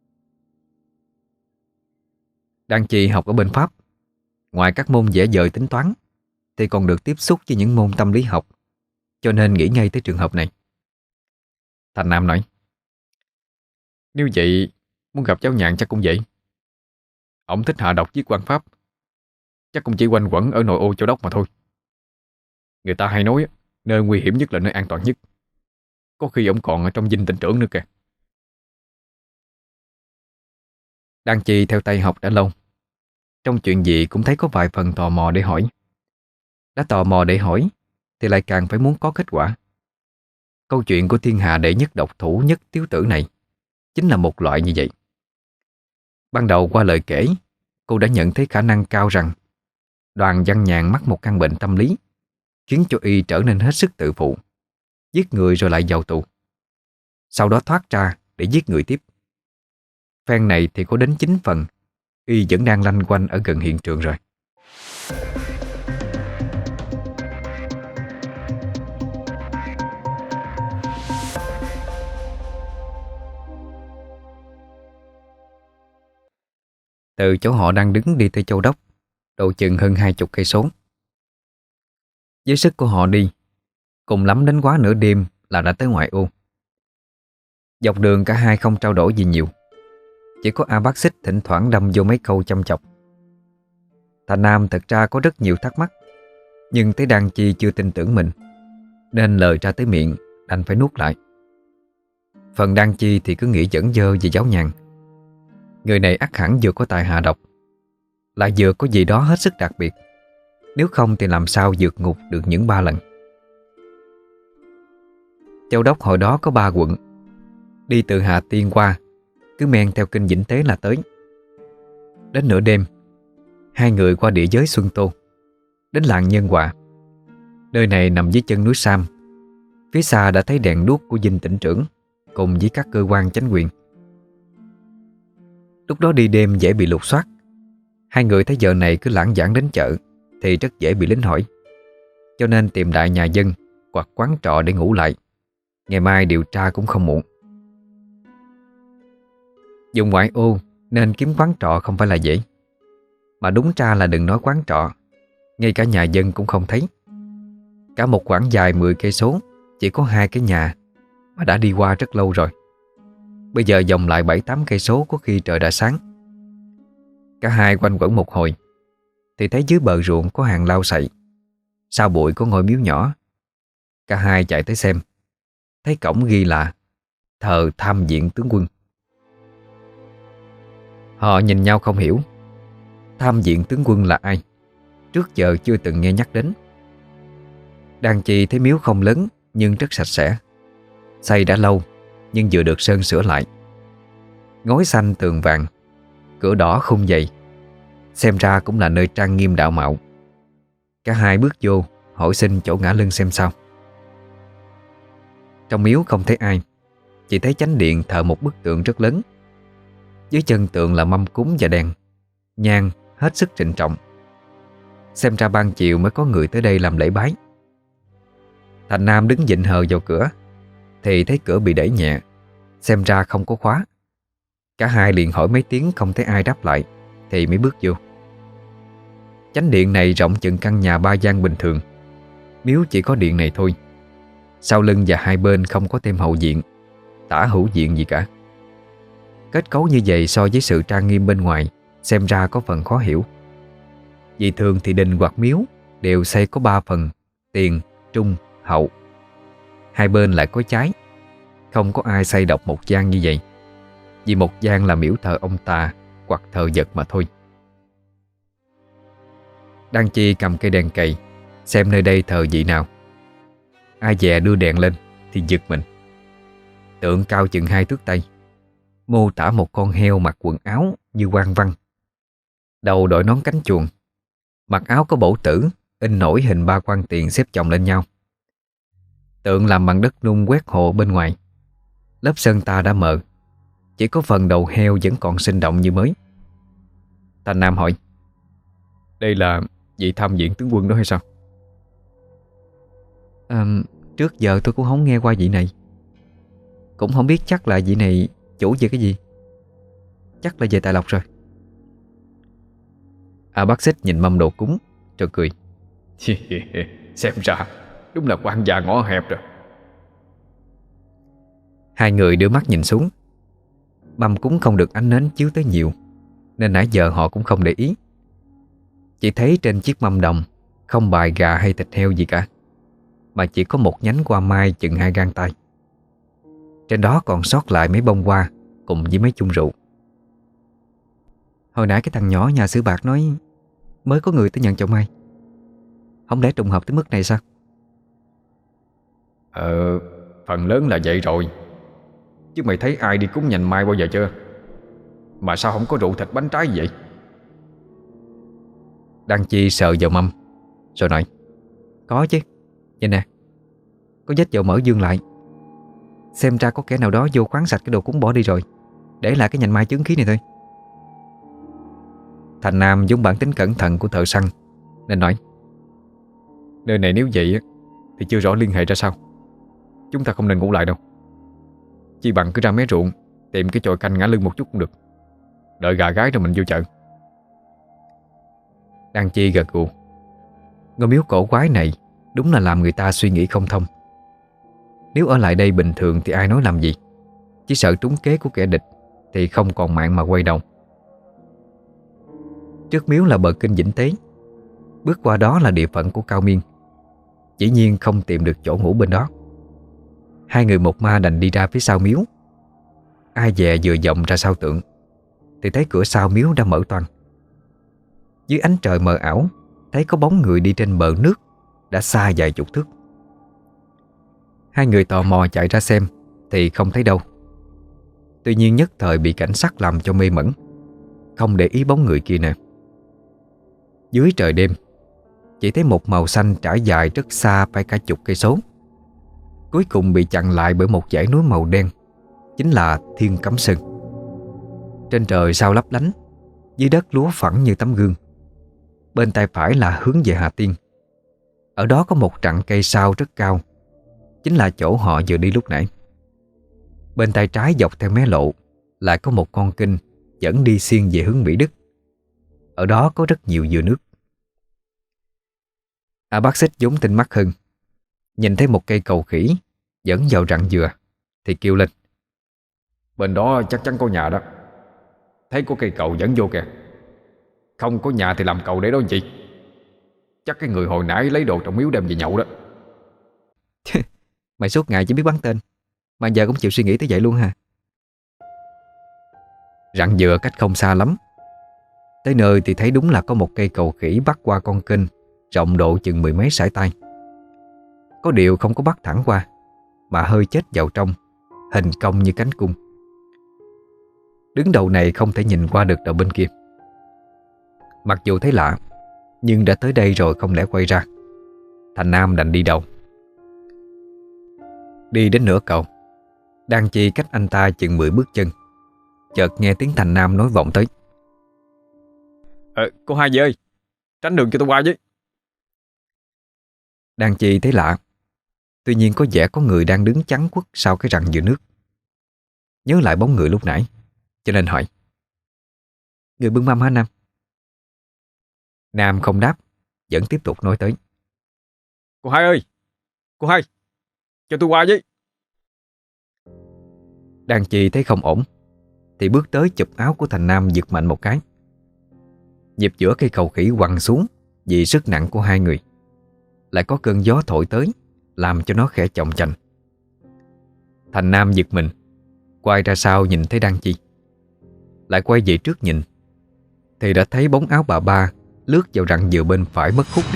Đan Chi học ở bên Pháp, ngoài các môn vẽ vời tính toán thì còn được tiếp xúc với những môn tâm lý học, cho nên nghĩ ngay tới trường hợp này. Thành Nam nói: Nếu vậy, muốn gặp cháu Nhàn chắc cũng vậy. Ông thích hạ độc giết quan Pháp, chắc cũng chỉ quanh quẩn ở nội ô Châu Đốc mà thôi. Người ta hay nói nơi nguy hiểm nhất là nơi an toàn nhất. Có khi ông còn ở trong dinh tỉnh trưởng nữa kìa. Đan Chi theo tay học đã lâu, trong chuyện gì cũng thấy có vài phần tò mò để hỏi. Đã tò mò để hỏi thì lại càng phải muốn có kết quả. Câu chuyện của thiên hạ đệ nhất độc thủ Nhất Tiếu Tử này chính là một loại như vậy. Ban đầu qua lời kể, cô đã nhận thấy khả năng cao rằng Đoàn Văn Nhàn mắc một căn bệnh tâm lý, khiến cho y trở nên hết sức tự phụ, giết người rồi lại vào tù, sau đó thoát ra để giết người tiếp. Phen này thì có đến chín phần y vẫn đang lanh quanh ở gần hiện trường rồi. Từ chỗ họ đang đứng đi tới Châu Đốc độ chừng hơn hai chục cây số. Với sức của họ đi, cùng lắm đến quá nửa đêm là đã tới ngoại ô. Dọc đường cả hai không trao đổi gì nhiều, chỉ có A Bác Xích thỉnh thoảng đâm vô mấy câu chăm chọc. Thành Nam thật ra có rất nhiều thắc mắc, nhưng thấy Đan Chi chưa tin tưởng mình, nên lời ra tới miệng đành phải nuốt lại. Phần Đan Chi thì cứ nghĩ dẫn dơ về giáo nhàn. Người này ắt hẳn vừa có tài hạ độc, lại vừa có gì đó hết sức đặc biệt. Nếu không thì làm sao vượt ngục được những ba lần. Châu Đốc hồi đó có ba quận, đi từ Hà Tiên qua, cứ men theo kênh Vĩnh Tế là tới. Đến nửa đêm, hai người qua địa giới Xuân Tô, đến làng Nhân Hòa. Nơi này nằm dưới chân núi Sam. Phía xa đã thấy đèn đuốc của dinh tỉnh trưởng cùng với các cơ quan chánh quyền. Lúc đó đi đêm dễ bị lục soát. Hai người thấy giờ này cứ lãng vãng đến chợ thì rất dễ bị lính hỏi, cho nên tìm đại nhà dân hoặc quán trọ để ngủ lại. Ngày mai điều tra cũng không muộn. Dùng ngoại ô nên kiếm quán trọ không phải là dễ. Mà đúng ra là đừng nói quán trọ, ngay cả nhà dân cũng không thấy. Cả một quãng dài mười cây số chỉ có hai cái nhà mà đã đi qua rất lâu rồi. Bây giờ vòng lại bảy tám cây số có khi trời đã sáng. Cả hai quanh quẩn một hồi thì thấy dưới bờ ruộng có hàng lau sậy, sau bụi có ngôi miếu nhỏ. Cả hai chạy tới xem, thấy cổng ghi là thờ Tham Diện Tướng Quân. Họ nhìn nhau không hiểu. Tham Diện Tướng Quân là ai? Trước giờ chưa từng nghe nhắc đến. Đan Chi thấy miếu không lớn nhưng rất sạch sẽ, xây đã lâu nhưng vừa được sơn sửa lại. Ngói xanh tường vàng, cửa đỏ khung dày, xem ra cũng là nơi trang nghiêm đạo mạo. Cả hai bước vô hỏi xin chỗ ngả lưng xem sao. Trong miếu không thấy ai, chỉ thấy chánh điện thờ một bức tượng rất lớn. Dưới chân tượng là mâm cúng và đèn, nhang hết sức trịnh trọng. Xem ra ban chiều mới có người tới đây làm lễ bái. Thành Nam đứng dịnh hờ vào cửa thì thấy cửa bị đẩy nhẹ, xem ra không có khóa. Cả hai liền hỏi mấy tiếng không thấy ai đáp lại thì mới bước vô. Chánh điện này rộng chừng căn nhà ba gian bình thường. Miếu chỉ có điện này thôi. Sau lưng và hai bên không có thêm hậu viện, tả hữu viện gì cả. Kết cấu như vậy so với sự trang nghiêm bên ngoài xem ra có phần khó hiểu. Vì thường thì đình hoặc miếu đều xây có ba phần: tiền, trung, hậu. Hai bên lại có trái. Không có ai xây độc một gian như vậy, vì một gian là miễu thờ ông tà hoặc thờ vật mà thôi. Đan Chi cầm cây đèn cày xem nơi đây thờ vị nào. Ai dè đưa đèn lên thì giật mình. Tượng cao chừng hai thước tây, mô tả một con heo mặc quần áo như quan văn, đầu đội nón cánh chuồn, mặc áo có bổ tử in nổi hình ba quan tiền xếp chồng lên nhau. Tượng làm bằng đất nung quét hộ bên ngoài. Lớp sơn ta đã mờ, chỉ có phần đầu heo vẫn còn sinh động như mới. Thành Nam hỏi: đây là vị Tham Diện Tướng Quân đó hay sao? À, trước giờ tôi cũng không nghe qua vị này, cũng không biết chắc là vị này chủ về cái gì. Chắc là về tài lộc rồi. A Bác Xích nhìn mâm đồ cúng rồi cười. Xem ra đúng là quan gia ngõ hẹp rồi. Hai người đưa mắt nhìn xuống. Mâm cúng không được ánh nến chiếu tới nhiều, nên nãy giờ họ cũng không để ý. Chỉ thấy trên chiếc mâm đồng không bài gà hay thịt heo gì cả, mà chỉ có một nhánh hoa mai chừng hai gang tay. Trên đó còn sót lại mấy bông hoa cùng với mấy chung rượu. Hồi nãy cái thằng nhỏ nhà Sử Bạc nói mới có người tới nhận chậu mai. Không lẽ trùng hợp tới mức này sao? Ờ, phần lớn là vậy rồi. Chứ mày thấy ai đi cúng nhành mai bao giờ chưa? Mà sao không có rượu thịt bánh trái gì vậy? Đan Chi sờ vào mâm rồi nói: có chứ, nhìn nè, có vết dầu mỡ dương lại. Xem ra có kẻ nào đó vô khoáng sạch cái đồ cúng bỏ đi rồi, để lại cái nhành mai chứng khí này thôi. Thành Nam giống bản tính cẩn thận của thợ săn nên nói: nơi này nếu vậy thì chưa rõ liên hệ ra sao. Chúng ta không nên ngủ lại đâu. Chi bằng cứ ra mé ruộng tìm cái chòi canh ngã lưng một chút cũng được. Đợi gà gái rồi mình vô chợ. Đan Chi gật gù. Ngôi miếu cổ quái này đúng là làm người ta suy nghĩ không thông. Nếu ở lại đây bình thường thì ai nói làm gì, chỉ sợ trúng kế của kẻ địch thì không còn mạng mà quay đầu. Trước miếu là bờ kênh Vĩnh Tế. Bước qua đó là địa phận của Cao Miên. Dĩ nhiên không tìm được chỗ ngủ bên đó. Hai người một ma đành đi ra phía sau miếu. Ai dè vừa vọng ra sau tượng thì thấy cửa sau miếu đã mở toang. Dưới ánh trời mờ ảo, thấy có bóng người đi trên bờ nước đã xa vài chục thước. Hai người tò mò chạy ra xem thì không thấy đâu. Tuy nhiên nhất thời bị cảnh sắc làm cho mê mẩn, không để ý bóng người kia nữa. Dưới trời đêm, chỉ thấy một màu xanh trải dài rất xa phải cả chục cây số, cuối cùng bị chặn lại bởi một dãy núi màu đen, chính là Thiên Cấm Sơn. Trên trời sao lấp lánh, dưới đất lúa phẳng như tấm gương. Bên tay phải là hướng về Hà Tiên. Ở đó có một rặng cây sao rất cao, chính là chỗ họ vừa đi lúc nãy. Bên tay trái dọc theo mé lộ lại có một con kênh dẫn đi xiên về hướng Mỹ Đức. Ở đó có rất nhiều dừa nước. A Bác Xích vốn tinh mắt hơn, nhìn thấy một cây cầu khỉ dẫn vào rặng dừa thì kêu lên: Bên đó chắc chắn có nhà đó. Thấy có cây cầu dẫn vô kìa. Không có nhà thì làm cầu để đó làm chi? Chắc cái người hồi nãy lấy đồ trong miếu đem về nhậu đó. Mày suốt ngày chỉ biết bắn tên, mà giờ cũng chịu suy nghĩ tới vậy luôn hả? Rặng dừa cách không xa lắm. Tới nơi thì thấy đúng là có một cây cầu khỉ bắc qua con kênh rộng độ chừng mười mấy sải tay. Có điều không có bắc thẳng qua, mà hơi chết vào trong, hình cong như cánh cung. Đứng đầu này không thể nhìn qua được đầu bên kia. Mặc dù thấy lạ, nhưng đã tới đây rồi không lẽ quay ra. Thành Nam đành đi đầu. Đi đến nửa cầu, Đan Chi cách anh ta chừng mười bước chân, chợt nghe tiếng Thành Nam nói vọng tới: Ờ, cô hai ơi, tránh đường cho tôi qua với. Đan Chi thấy lạ, tuy nhiên có vẻ có người đang đứng chắn quất sau cái rặng dừa nước. Nhớ lại bóng người lúc nãy, cho nên hỏi: Người bưng mâm hả Nam? Nam không đáp, vẫn tiếp tục nói tới: Cô hai ơi, cô hai, cho tôi qua với. Đan Chi thấy không ổn thì bước tới chụp áo của Thành Nam giật mạnh một cái. Nhịp giữa cây cầu khỉ quằn xuống vì sức nặng của hai người. Lại có cơn gió thổi tới, làm cho nó khẽ chồng chành. Thành Nam giật mình, quay ra sau nhìn thấy Đan Chi. Lại quay về trước nhìn thì đã thấy bóng áo bà ba lướt vào rặng dừa bên phải mất hút đi.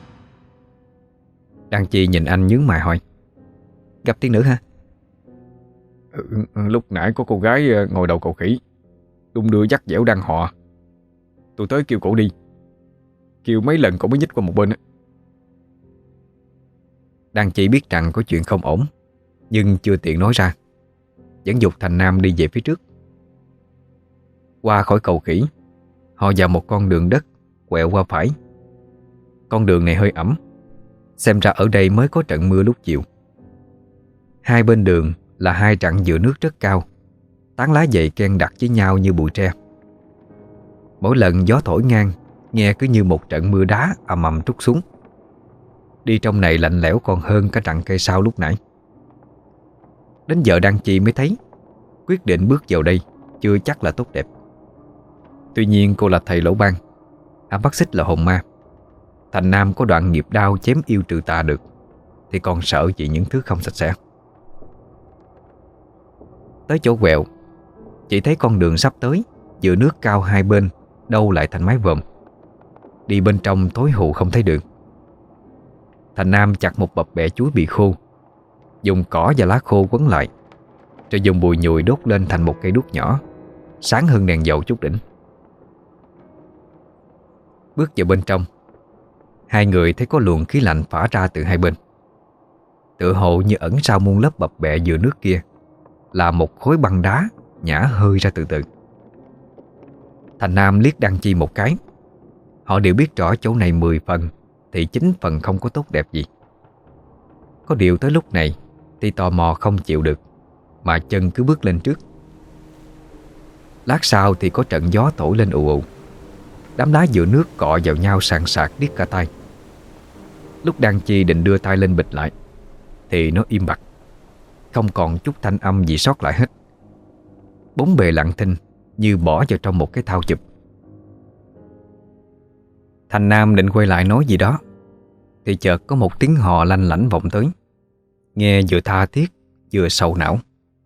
Đan Chi nhìn anh nhướng mày hỏi: Gặp tiên nữ hả? Ừ, lúc nãy có cô gái ngồi đầu cầu khỉ, đung đưa dắt dẻo đang họ. Tôi tới kêu cổ đi, kêu mấy lần cổ mới nhích qua một bên. Đan Chi biết rằng có chuyện không ổn, nhưng chưa tiện nói ra, vẫn dục Thành Nam đi về phía trước. Qua khỏi cầu khỉ, họ vào một con đường đất quẹo qua phải. Con đường này hơi ẩm, xem ra ở đây mới có trận mưa lúc chiều. Hai bên đường là hai rặng dừa nước rất cao, tán lá dày ken đặt với nhau như bụi tre. Mỗi lần gió thổi ngang, nghe cứ như một trận mưa đá ầm ầm trút xuống. Đi trong này lạnh lẽo còn hơn cả rặng cây sao lúc nãy. Đến giờ Đan Chi mới thấy quyết định bước vào đây chưa chắc là tốt đẹp. Tuy nhiên cô là thầy lỗ ban, A Bác Xích là hồn ma, Thành Nam có đoạn nghiệp đao chém yêu trừ tà được, thì còn sợ gì những thứ không sạch sẽ. Tới chỗ quẹo, chỉ thấy con đường sắp tới, dừa nước cao hai bên đâu lại thành mái vòm. Đi bên trong tối hù không thấy đường. Thành Nam chặt một bập bẹ chuối bị khô, dùng cỏ và lá khô quấn lại, rồi dùng bùi nhùi đốt lên thành một cây đuốc nhỏ, sáng hơn đèn dầu chút đỉnh. Bước vào bên trong, hai người thấy có luồng khí lạnh phả ra từ hai bên. Tựa hồ như ẩn sau muôn lớp bập bẹ dừa nước kia là một khối băng đá nhả hơi ra từ từ. Thành Nam liếc Đan Chi một cái. Họ đều biết rõ chỗ này mười phần thì chín phần không có tốt đẹp gì. Có điều tới lúc này thì tò mò không chịu được, mà chân cứ bước lên trước. Lát sau thì có trận gió thổi lên ù ù. Đám lá dừa nước cọ vào nhau sàn sạc điếc cả tai. Lúc Đan Chi định đưa tay lên bịt lại thì nó im bặt, không còn chút thanh âm gì sót lại hết. Bốn bề lặng thinh như bỏ vào trong một cái thau chụp. Thành Nam định quay lại nói gì đó thì chợt có một tiếng hò lanh lảnh vọng tới, nghe vừa tha thiết vừa sầu não.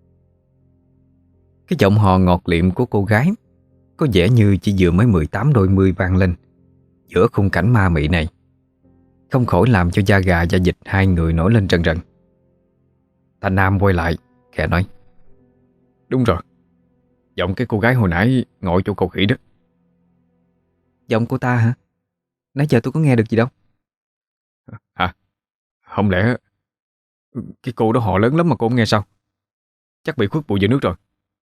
Cái giọng hò ngọt liệm của cô gái có vẻ như chỉ vừa mới mười tám đôi mươi vang lên giữa khung cảnh ma mị này, không khỏi làm cho da gà da vịt hai người nổi lên rần rần. Thành Nam quay lại khẽ nói: Đúng rồi, giọng cái cô gái hồi nãy ngồi chỗ cầu khỉ đó. Giọng cô ta hả? Nãy giờ tôi có nghe được gì đâu. Hả? Không lẽ cái cô đó họ lớn lắm mà cô không nghe sao? Chắc bị khuất bụi giữa nước rồi.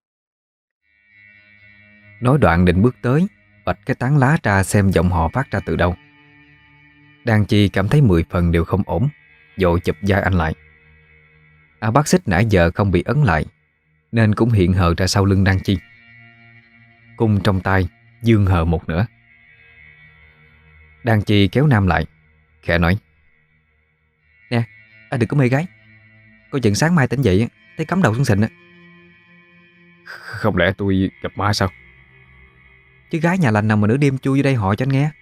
Nói đoạn định bước tới vạch cái tán lá ra xem giọng họ phát ra từ đâu. Đan Chi cảm thấy mười phần đều không ổn, vội chụp vai anh lại. A Bác Xích nãy giờ không bị ấn lại nên cũng hiện hờ ra sau lưng Đan Chi, cung trong tay dương hờ một nửa. Đan Chi kéo Nam lại khẽ nói: Nè, anh đừng có mê gái. Coi chừng sáng mai tỉnh dậy á, thấy cắm đầu xuống sình á. Không lẽ tôi gặp ma sao? Chứ gái nhà lành nào mà nửa đêm chui vô đây họ cho anh nghe.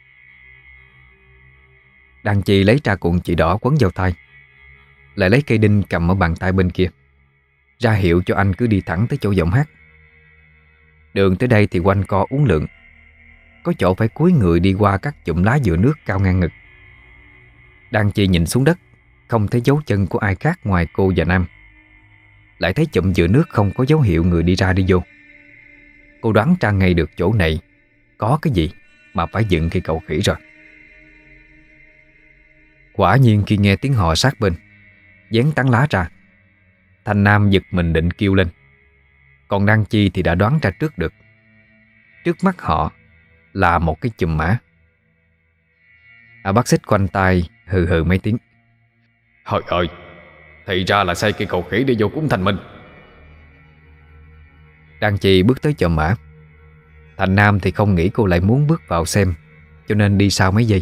Đan Chi lấy ra cuộn chỉ đỏ quấn vào tay, lại lấy cây đinh cầm ở bàn tay bên kia, ra hiệu cho anh cứ đi thẳng tới chỗ giọng hát. Đường tới đây thì quanh co uốn lượn, có chỗ phải cúi người đi qua các chùm lá dừa nước cao ngang ngực. Đan Chi nhìn xuống đất, không thấy dấu chân của ai khác ngoài cô và Nam. Lại thấy chùm dừa nước không có dấu hiệu người đi ra đi vô. Cô đoán ra ngay được chỗ này có cái gì mà phải dựng cây cầu khỉ rồi. Quả nhiên khi nghe tiếng hò sát bên, vén tán lá ra, Thành Nam giật mình định kêu lên. Còn Đan Chi thì đã đoán ra trước được. Trước mắt họ là một cái chùm mã. À Bác Xích quanh tay hừ hừ mấy tiếng. Trời ơi, thì ra là xây cây cầu khỉ để vô cúng Thành Minh. Đan Chi bước tới chùm mã. Thành Nam thì không nghĩ cô lại muốn bước vào xem, cho nên đi sau mấy giây.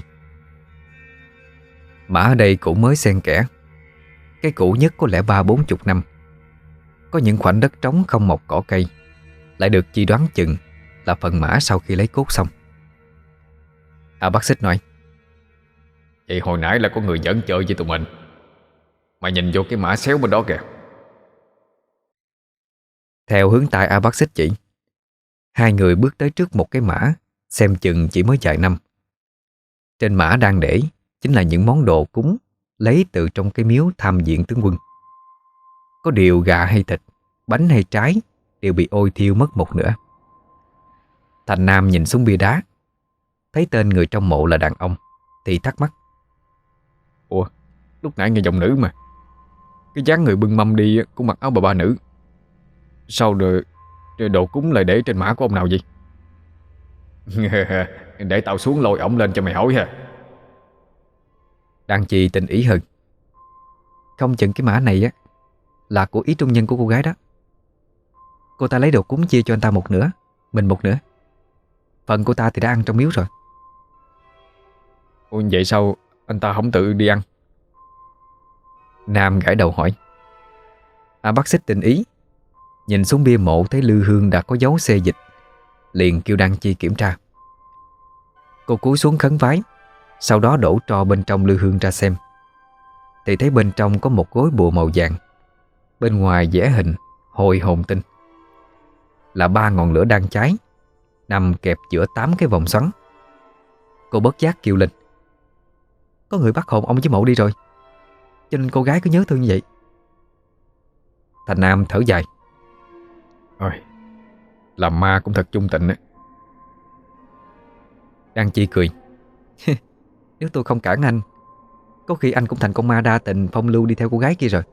Mã ở đây cũng mới xen kẽ. Cái cũ nhất có lẽ ba bốn chục năm. Có những khoảnh đất trống không mọc cỏ cây, lại được chi đoán chừng là phần mã sau khi lấy cốt xong. À Bác Xích nói: Vậy hồi nãy là có người dẫn chơi với tụi mình. Mà nhìn vô cái mã xéo bên đó kìa. Theo hướng tay A Bác Xích chỉ, hai người bước tới trước một cái mã xem chừng chỉ mới vài năm. Trên mã đang để chính là những món đồ cúng lấy từ trong cái miếu tham diện tướng quân. Có điều gà hay thịt, bánh hay trái đều bị ôi thiêu mất một nửa. Thành Nam nhìn xuống bia đá, thấy tên người trong mộ là đàn ông thì thắc mắc: Ủa, lúc nãy nghe giọng nữ mà. Cái dáng người bưng mâm đi cũng mặc áo bà ba nữ. Sao rồi, rồi đồ cúng lại để trên mã của ông nào vậy? Để tao xuống lôi ổng lên cho mày hỏi ha. Đan Chi tình ý hơn: Không chừng cái mã này á là của ý trung nhân của cô gái đó. Cô ta lấy đồ cúng chia cho anh ta một nửa, mình một nửa. Phần cô ta thì đã ăn trong miếu rồi. Ủa vậy sao anh ta không tự đi ăn? Nam gãi đầu hỏi. À Bác Xích tình ý, nhìn xuống bia mộ thấy lư hương đã có dấu xê dịch, liền kêu Đan Chi kiểm tra. Cô cúi xuống khấn vái, sau đó đổ tro bên trong lư hương ra xem, thì thấy bên trong có một gối bùa màu vàng, bên ngoài vẽ hình hồi hồn tinh, là ba ngọn lửa đang cháy, nằm kẹp giữa tám cái vòng xoắn. Cô bất giác kêu lên: Có người bắt hồn ông với mộ đi rồi, cho nên cô gái cứ nhớ thương như vậy. Thành Nam thở dài: Ôi, làm ma cũng thật chung tình á. Đan Chi cười. Nếu tôi không cản anh, có khi anh cũng thành con ma đa tình phong lưu đi theo cô gái kia rồi.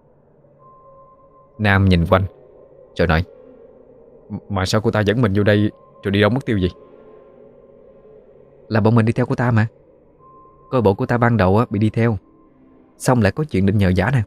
Nam nhìn quanh rồi nói: Mà sao cô ta dẫn mình vô đây rồi đi đâu mất tiêu gì? Là bọn mình đi theo cô ta mà. Coi bộ cô ta ban đầu á bị đi theo, xong lại có chuyện định nhờ vả nè.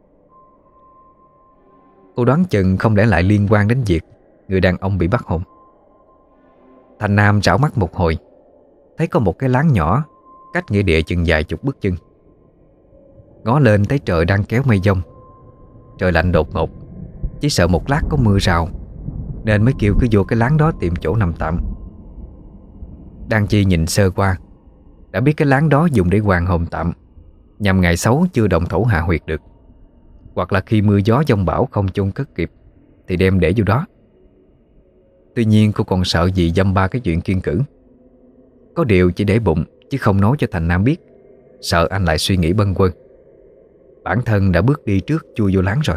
Cô đoán chừng không lẽ lại liên quan đến việc người đàn ông bị bắt hồn. Thành Nam rảo mắt một hồi thấy có một cái láng nhỏ cách nghĩa địa chừng vài chục bước chân. Ngó lên thấy trời đang kéo mây giông. Trời lạnh đột ngột, chỉ sợ một lát có mưa rào, nên mới kêu cứ vô cái láng đó tìm chỗ nằm tạm. Đan Chi nhìn sơ qua, đã biết cái láng đó dùng để hoàn hồn tạm, nhằm ngày xấu chưa động thổ hạ huyệt được, hoặc là khi mưa gió giông bão không chôn cất kịp thì đem để vô đó. Tuy nhiên cô còn sợ gì dăm ba cái chuyện kiêng cữ. Có điều chỉ để bụng chứ không nói cho Thành Nam biết, sợ anh lại suy nghĩ bâng quơ. Bản thân đã bước đi trước chui vô láng rồi.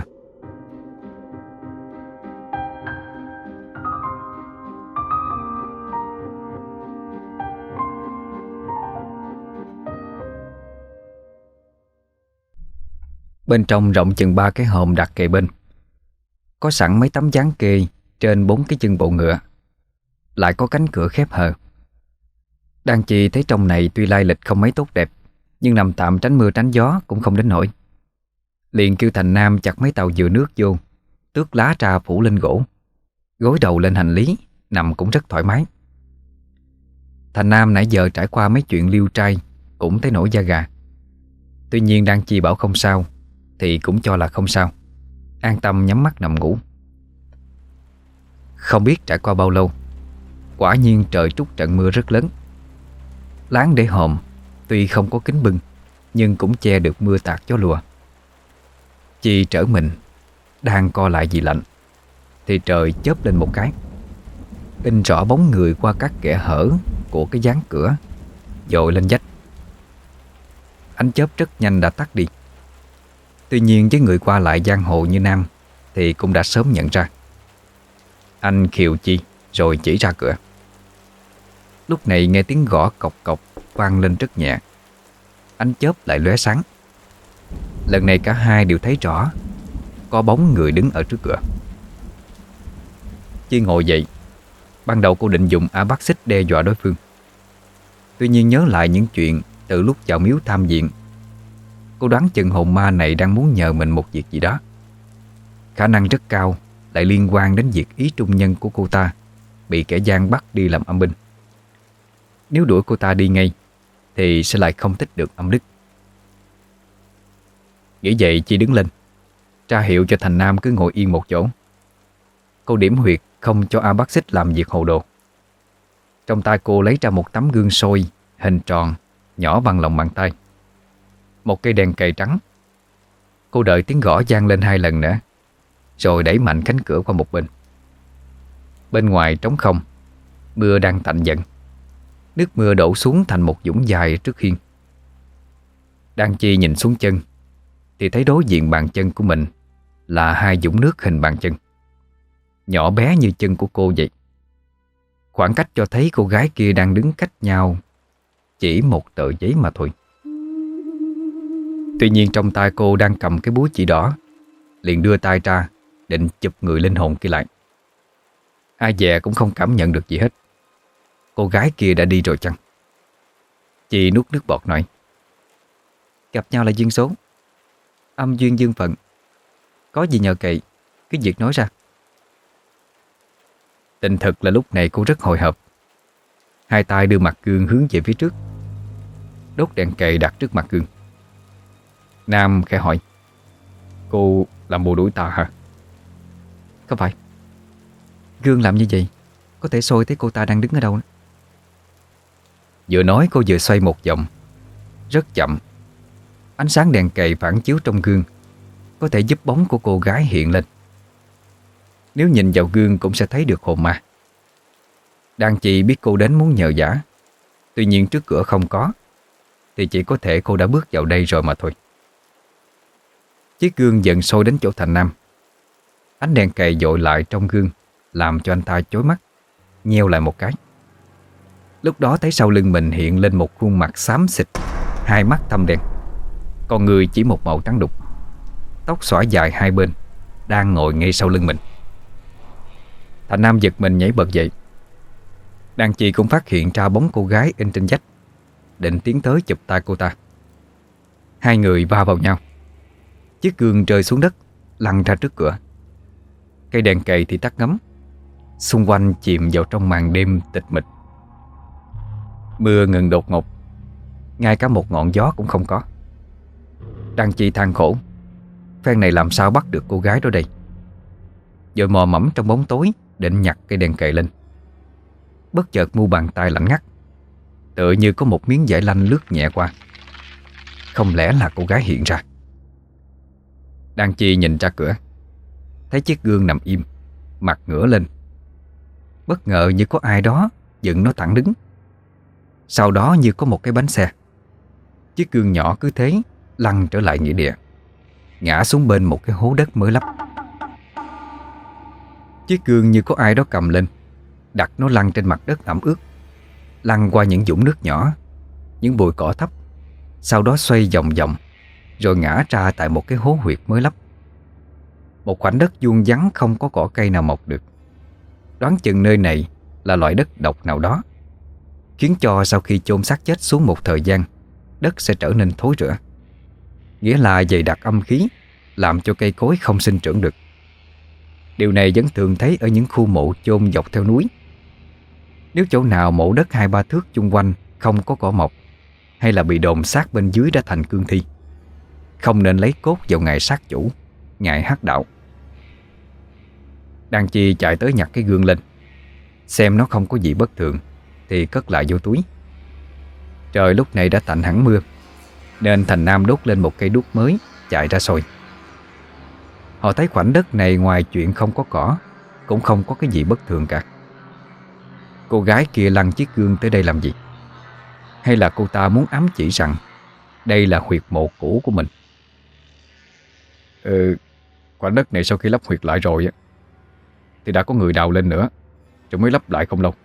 Bên trong rộng chừng ba cái hòm đặt kề bên, có sẵn mấy tấm dán kê trên bốn cái chân bộ ngựa, lại có cánh cửa khép hờ. Đan Chi thấy trong này tuy lai lịch không mấy tốt đẹp, nhưng nằm tạm tránh mưa tránh gió cũng không đến nỗi. Liền kêu Thành Nam chặt mấy tàu dừa nước vô, tước lá trà phủ lên gỗ, gối đầu lên hành lý, nằm cũng rất thoải mái. Thành Nam nãy giờ trải qua mấy chuyện liêu trai cũng thấy nổi da gà. Tuy nhiên Đan Chi bảo không sao thì cũng cho là không sao, an tâm nhắm mắt nằm ngủ. Không biết trải qua bao lâu, quả nhiên trời trút trận mưa rất lớn. Láng để hòm tuy không có kính bưng, nhưng cũng che được mưa tạt gió lùa. Chi trở mình đang co lại vì lạnh thì trời chớp lên một cái, in rõ bóng người qua các kẽ hở của cái dán cửa, dội lên vách. Ánh chớp rất nhanh đã tắt đi. Tuy nhiên với người qua lại giang hồ như Nam thì cũng đã sớm nhận ra. Anh khiều Chi rồi chỉ ra cửa. Lúc này nghe tiếng gõ cộc cộc vang lên rất nhẹ, ánh chớp lại lóe sáng. Lần này cả hai đều thấy rõ có bóng người đứng ở trước cửa. Chi ngồi dậy. Ban đầu cô định dùng a bác xích đe dọa đối phương. Tuy nhiên nhớ lại những chuyện từ lúc vào miếu tham diện, cô đoán chừng hồn ma này đang muốn nhờ mình một việc gì đó. Khả năng rất cao lại liên quan đến việc ý trung nhân của cô ta bị kẻ gian bắt đi làm âm binh. Nếu đuổi cô ta đi ngay thì sẽ lại không tích được âm đức. Nghĩ vậy Chi đứng lên, ra hiệu cho Thành Nam cứ ngồi yên một chỗ. Cô điểm huyệt không cho A Bác Xích làm việc hồ đồ. Trong tay cô lấy ra một tấm gương soi hình tròn nhỏ bằng lòng bàn tay, một cây đèn cầy trắng. Cô đợi tiếng gõ vang lên hai lần nữa, rồi đẩy mạnh cánh cửa qua một bên. Bên ngoài trống không, mưa đang tạnh dần. Nước mưa đổ xuống thành một dũng dài trước hiên. Đan Chi nhìn xuống chân thì thấy đối diện bàn chân của mình là hai dũng nước hình bàn chân, nhỏ bé như chân của cô vậy. Khoảng cách cho thấy cô gái kia đang đứng cách nhau chỉ một tờ giấy mà thôi. Tuy nhiên trong tay cô đang cầm cái búa chỉ đỏ, liền đưa tay ra định chụp người linh hồn kia lại. Ai dè cũng không cảm nhận được gì hết. Cô gái kia đã đi rồi chăng? Chị nuốt nước bọt nói: gặp nhau là duyên số, âm duyên dương phận. Có gì nhờ cậy, cứ việc nói ra. Tình thực là lúc này cô rất hồi hộp. Hai tay đưa mặt gương hướng về phía trước, đốt đèn cầy đặt trước mặt gương. Nam khẽ hỏi: cô làm bùa đuổi tà hả? Không phải. Gương làm như vậy có thể soi thấy cô ta đang đứng ở đâu đó. Vừa nói cô vừa xoay một vòng, rất chậm. Ánh sáng đèn cầy phản chiếu trong gương có thể giúp bóng của cô gái hiện lên. Nếu nhìn vào gương cũng sẽ thấy được hồn ma. Đan Chi biết cô đến muốn nhờ vả, tuy nhiên trước cửa không có, thì chỉ có thể cô đã bước vào đây rồi mà thôi. Chiếc gương dần sôi đến chỗ Thành Nam. Ánh đèn cầy dội lại trong gương làm cho anh ta chói mắt, nheo lại một cái. Lúc đó thấy sau lưng mình hiện lên một khuôn mặt xám xịt, hai mắt thâm đen, con người chỉ một màu trắng đục, tóc xõa dài hai bên, đang ngồi ngay sau lưng mình. Thành Nam giật mình nhảy bật dậy. Đan Chi cũng phát hiện ra bóng cô gái in trên vách, định tiến tới chụp tay cô ta. Hai người va vào nhau. Chiếc gương rơi xuống đất, lăn ra trước cửa. Cây đèn cầy thì tắt ngấm, xung quanh chìm vào trong màn đêm tịch mịch. Mưa ngừng đột ngột, ngay cả một ngọn gió cũng không có. Đăng Chi than khổ, phen này làm sao bắt được cô gái đó đây. Rồi mò mẫm trong bóng tối định nhặt cây đèn cầy lên. Bất chợt mu bàn tay lạnh ngắt, tựa như có một miếng vải lanh lướt nhẹ qua. Không lẽ là cô gái hiện ra? Đăng Chi nhìn ra cửa, thấy chiếc gương nằm im, mặt ngửa lên. Bất ngờ như có ai đó dựng nó thẳng đứng. Sau đó như có một cái bánh xe, chiếc gương nhỏ cứ thế lăn trở lại nghĩa địa, ngã xuống bên một cái hố đất mới lấp. Chiếc gương như có ai đó cầm lên, đặt nó lăn trên mặt đất ẩm ướt, lăn qua những vũng nước nhỏ, những bụi cỏ thấp, sau đó xoay vòng vòng, rồi ngã ra tại một cái hố huyệt mới lấp. Một khoảnh đất vuông vắn không có cỏ cây nào mọc được. Đoán chừng nơi này là loại đất độc nào đó, khiến cho sau khi chôn xác chết xuống một thời gian, đất sẽ trở nên thối rữa. Nghĩa là dày đặc âm khí, làm cho cây cối không sinh trưởng được. Điều này vẫn thường thấy ở những khu mộ chôn dọc theo núi. Nếu chỗ nào mộ đất hai ba thước chung quanh không có cỏ mọc, hay là bị đồn xác bên dưới đã thành cương thi, không nên lấy cốt vào ngày sát chủ, ngày hắc đạo. Đăng Chi chạy tới nhặt cái gương lên, xem nó không có gì bất thường thì cất lại vô túi. Trời lúc này đã tạnh hẳn mưa, nên Thành Nam đốt lên một cây đuốc mới, chạy ra soi. Họ thấy khoảnh đất này ngoài chuyện không có cỏ, cũng không có cái gì bất thường cả. Cô gái kia lăn chiếc gương tới đây làm gì? Hay là cô ta muốn ám chỉ rằng đây là huyệt mộ cũ của mình? Ừ, khoảnh đất này sau khi lấp huyệt lại rồi thì đã có người đào lên nữa, rồi mới lấp lại không lâu.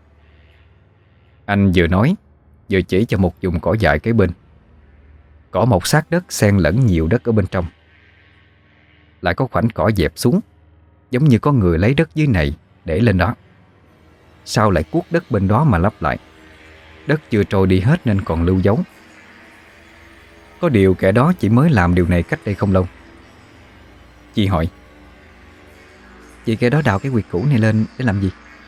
Anh vừa nói vừa chỉ cho một vùng cỏ dại kế bên. Cỏ mọc sát đất xen lẫn nhiều đất ở bên trong. Lại có khoảnh cỏ dẹp xuống, giống như có người lấy đất dưới này để lên đó. Sao lại cuốc đất bên đó mà lấp lại? Đất chưa trôi đi hết nên còn lưu dấu. Có điều kẻ đó chỉ mới làm điều này cách đây không lâu. Chị hỏi: "Chị kẻ đó đào cái huyệt cũ này lên để làm gì?"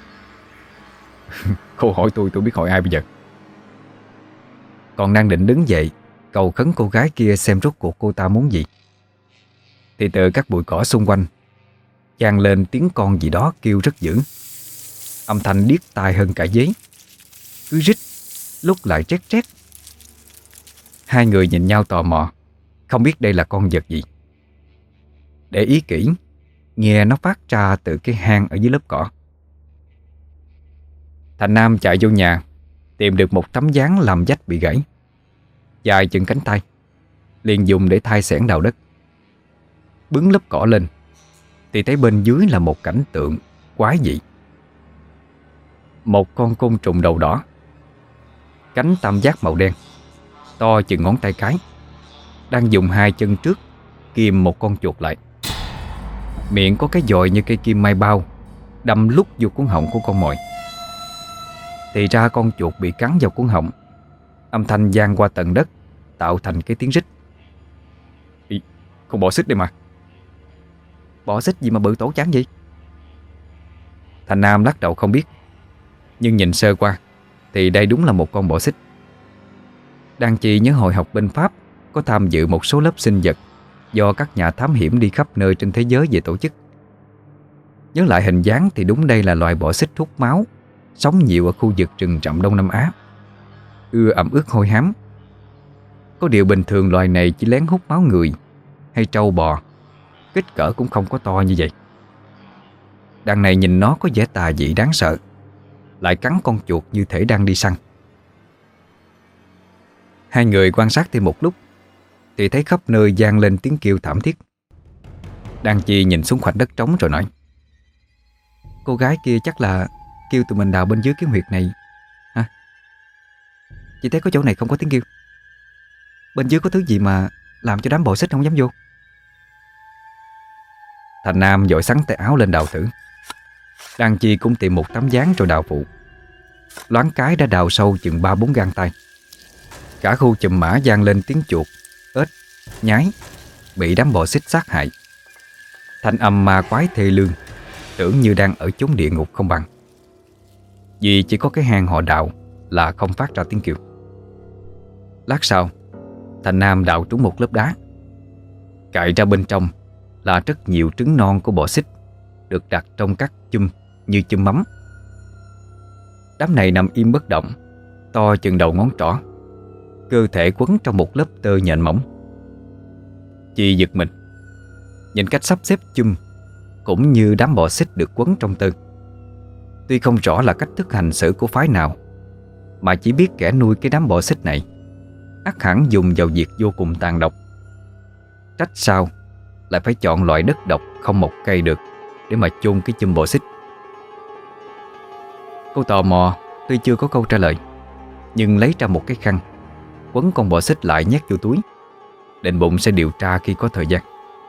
Cô hỏi tôi, tôi biết hỏi ai bây giờ? Còn đang định đứng dậy cầu khấn cô gái kia xem rốt cuộc cô ta muốn gì, thì từ các bụi cỏ xung quanh vang lên tiếng con gì đó kêu rất dữ. Âm thanh điếc tai hơn cả dế, cứ rít lúc lại trét trét. Hai người nhìn nhau tò mò, không biết đây là con vật gì. Để ý kỹ, nghe nó phát ra từ cái hang ở dưới lớp cỏ. Thành Nam chạy vô nhà, tìm được một tấm ván làm vách bị gãy, dài chừng cánh tay, liền dùng để thay xẻng đào đất. Bứng lớp cỏ lên thì thấy bên dưới là một cảnh tượng quái dị. Một con côn trùng đầu đỏ, cánh tam giác màu đen, to chừng ngón tay cái, đang dùng hai chân trước kìm một con chuột lại. Miệng có cái dòi như cây kim mai bao, đâm lút vô cuống họng của con mồi. Thì ra con chuột bị cắn vào cuống họng, âm thanh vang qua tầng đất, tạo thành cái tiếng rít. Ý, con bọ xích đây mà. Bọ xích gì mà bự tổ chán vậy? Thành Nam lắc đầu không biết, nhưng nhìn sơ qua thì đây đúng là một con bọ xích. Đăng Chi nhớ hồi học binh Pháp có tham dự một số lớp sinh vật do các nhà thám hiểm đi khắp nơi trên thế giới về tổ chức. Nhớ lại hình dáng thì đúng đây là loài bọ xích hút máu, sống nhiều ở khu vực rừng rậm Đông Nam Á, ưa ẩm ướt hôi hám. Có điều bình thường loài này chỉ lén hút máu người hay trâu bò, kích cỡ cũng không có to như vậy. Đằng này nhìn nó có vẻ tà dị đáng sợ, lại cắn con chuột như thể đang đi săn. Hai người quan sát thêm một lúc thì thấy khắp nơi vang lên tiếng kêu thảm thiết. Đăng Chi nhìn xuống khoảnh đất trống rồi nói: "Cô gái kia chắc là kêu tụi mình đào bên dưới cái huyệt này hả? Chị thấy có chỗ này không có tiếng kêu. Bên dưới có thứ gì mà làm cho đám bọ xích không dám vô?" Thành Nam vội xắn tay áo lên đào thử. Đăng Chi cũng tìm một tấm ván rồi đào phụ. Loáng cái đã đào sâu chừng ba bốn gang tay. Cả khu chùm mã vang lên tiếng chuột, ếch, nhái bị đám bọ xích sát hại. Thanh âm ma quái thê lương, tưởng như đang ở chốn địa ngục không bằng. Vì chỉ có cái hang họ đào là không phát ra tiếng kêu. Lát sau, Thành Nam đào trúng một lớp đá. Cạy ra bên trong là rất nhiều trứng non của bọ xích được đặt trong các chum như chum mắm. Đám này nằm im bất động, to chừng đầu ngón trỏ, cơ thể quấn trong một lớp tơ nhện mỏng. Chị giật mình nhìn cách sắp xếp chum cũng như đám bọ xích được quấn trong tơ. Tuy không rõ là cách thức hành xử của phái nào, mà chỉ biết kẻ nuôi cái đám bọ xích này ắt hẳn dùng vào việc vô cùng tàn độc. Trách sao lại phải chọn loại đất độc không một cây được để mà chôn cái chum bọ xích. Cô tò mò tuy chưa có câu trả lời, nhưng lấy ra một cái khăn quấn con bọ xích lại nhét vô túi, định bụng sẽ điều tra khi có thời gian.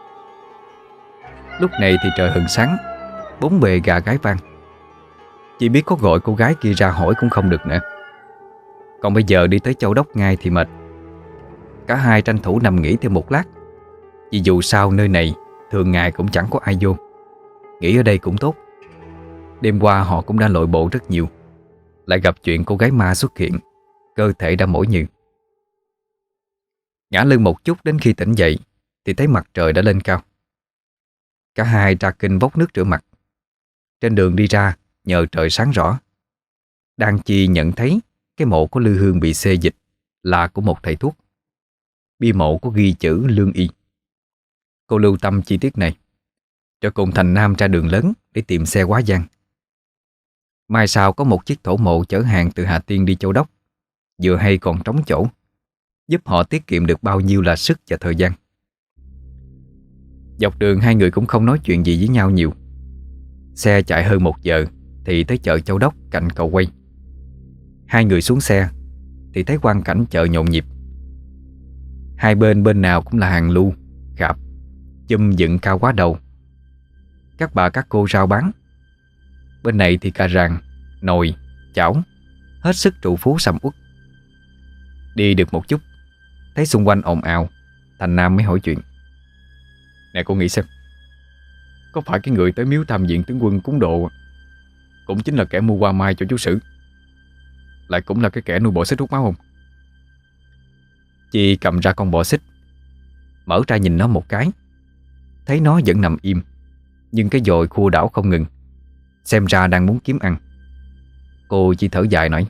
Lúc này thì trời hừng sáng, bốn bề gà gáy vang. Chỉ biết có gọi cô gái kia ra hỏi cũng không được nữa. Còn bây giờ đi tới Châu Đốc ngay thì mệt. Cả hai tranh thủ nằm nghỉ thêm một lát, vì dù sao nơi này thường ngày cũng chẳng có ai vô. Nghỉ ở đây cũng tốt. Đêm qua họ cũng đã lội bộ rất nhiều, lại gặp chuyện cô gái ma xuất hiện, cơ thể đã mỏi nhừ. Ngã lưng một chút đến khi tỉnh dậy thì thấy mặt trời đã lên cao. Cả hai ra kinh vốc nước rửa mặt. Trên đường đi ra, nhờ trời sáng rõ, Đan Chi nhận thấy cái mộ của Lư Hương bị xê dịch là của một thầy thuốc. Bia mộ có ghi chữ Lương Y. Cô lưu tâm chi tiết này, cho cùng Thành Nam ra đường lớn để tìm xe quá giang. Mai sau có một chiếc thổ mộ chở hàng từ Hà Tiên đi Châu Đốc, vừa hay còn trống chỗ, giúp họ tiết kiệm được bao nhiêu là sức và thời gian. Dọc đường hai người cũng không nói chuyện gì với nhau nhiều. Xe chạy hơn một giờ thì tới chợ Châu Đốc cạnh cầu quay. Hai người xuống xe thì thấy quang cảnh chợ nhộn nhịp. Hai bên bên nào cũng là hàng lu, gạp, chum dựng cao quá đầu. Các bà các cô rao bán. Bên này thì cà ràng, nồi, chảo, hết sức trù phú sầm uất. Đi được một chút, thấy xung quanh ồn ào, Thành Nam mới hỏi chuyện. Nè cô nghĩ xem, có phải cái người tới miếu tham diện tướng quân cúng độ cũng chính là kẻ mua hoa mai cho chú Sử, lại cũng là cái kẻ nuôi bọ xích hút máu không? Chị cầm ra con bọ xích, mở ra nhìn nó một cái, thấy nó vẫn nằm im, nhưng cái dồi khua đảo không ngừng, xem ra đang muốn kiếm ăn. Cô chỉ thở dài nói,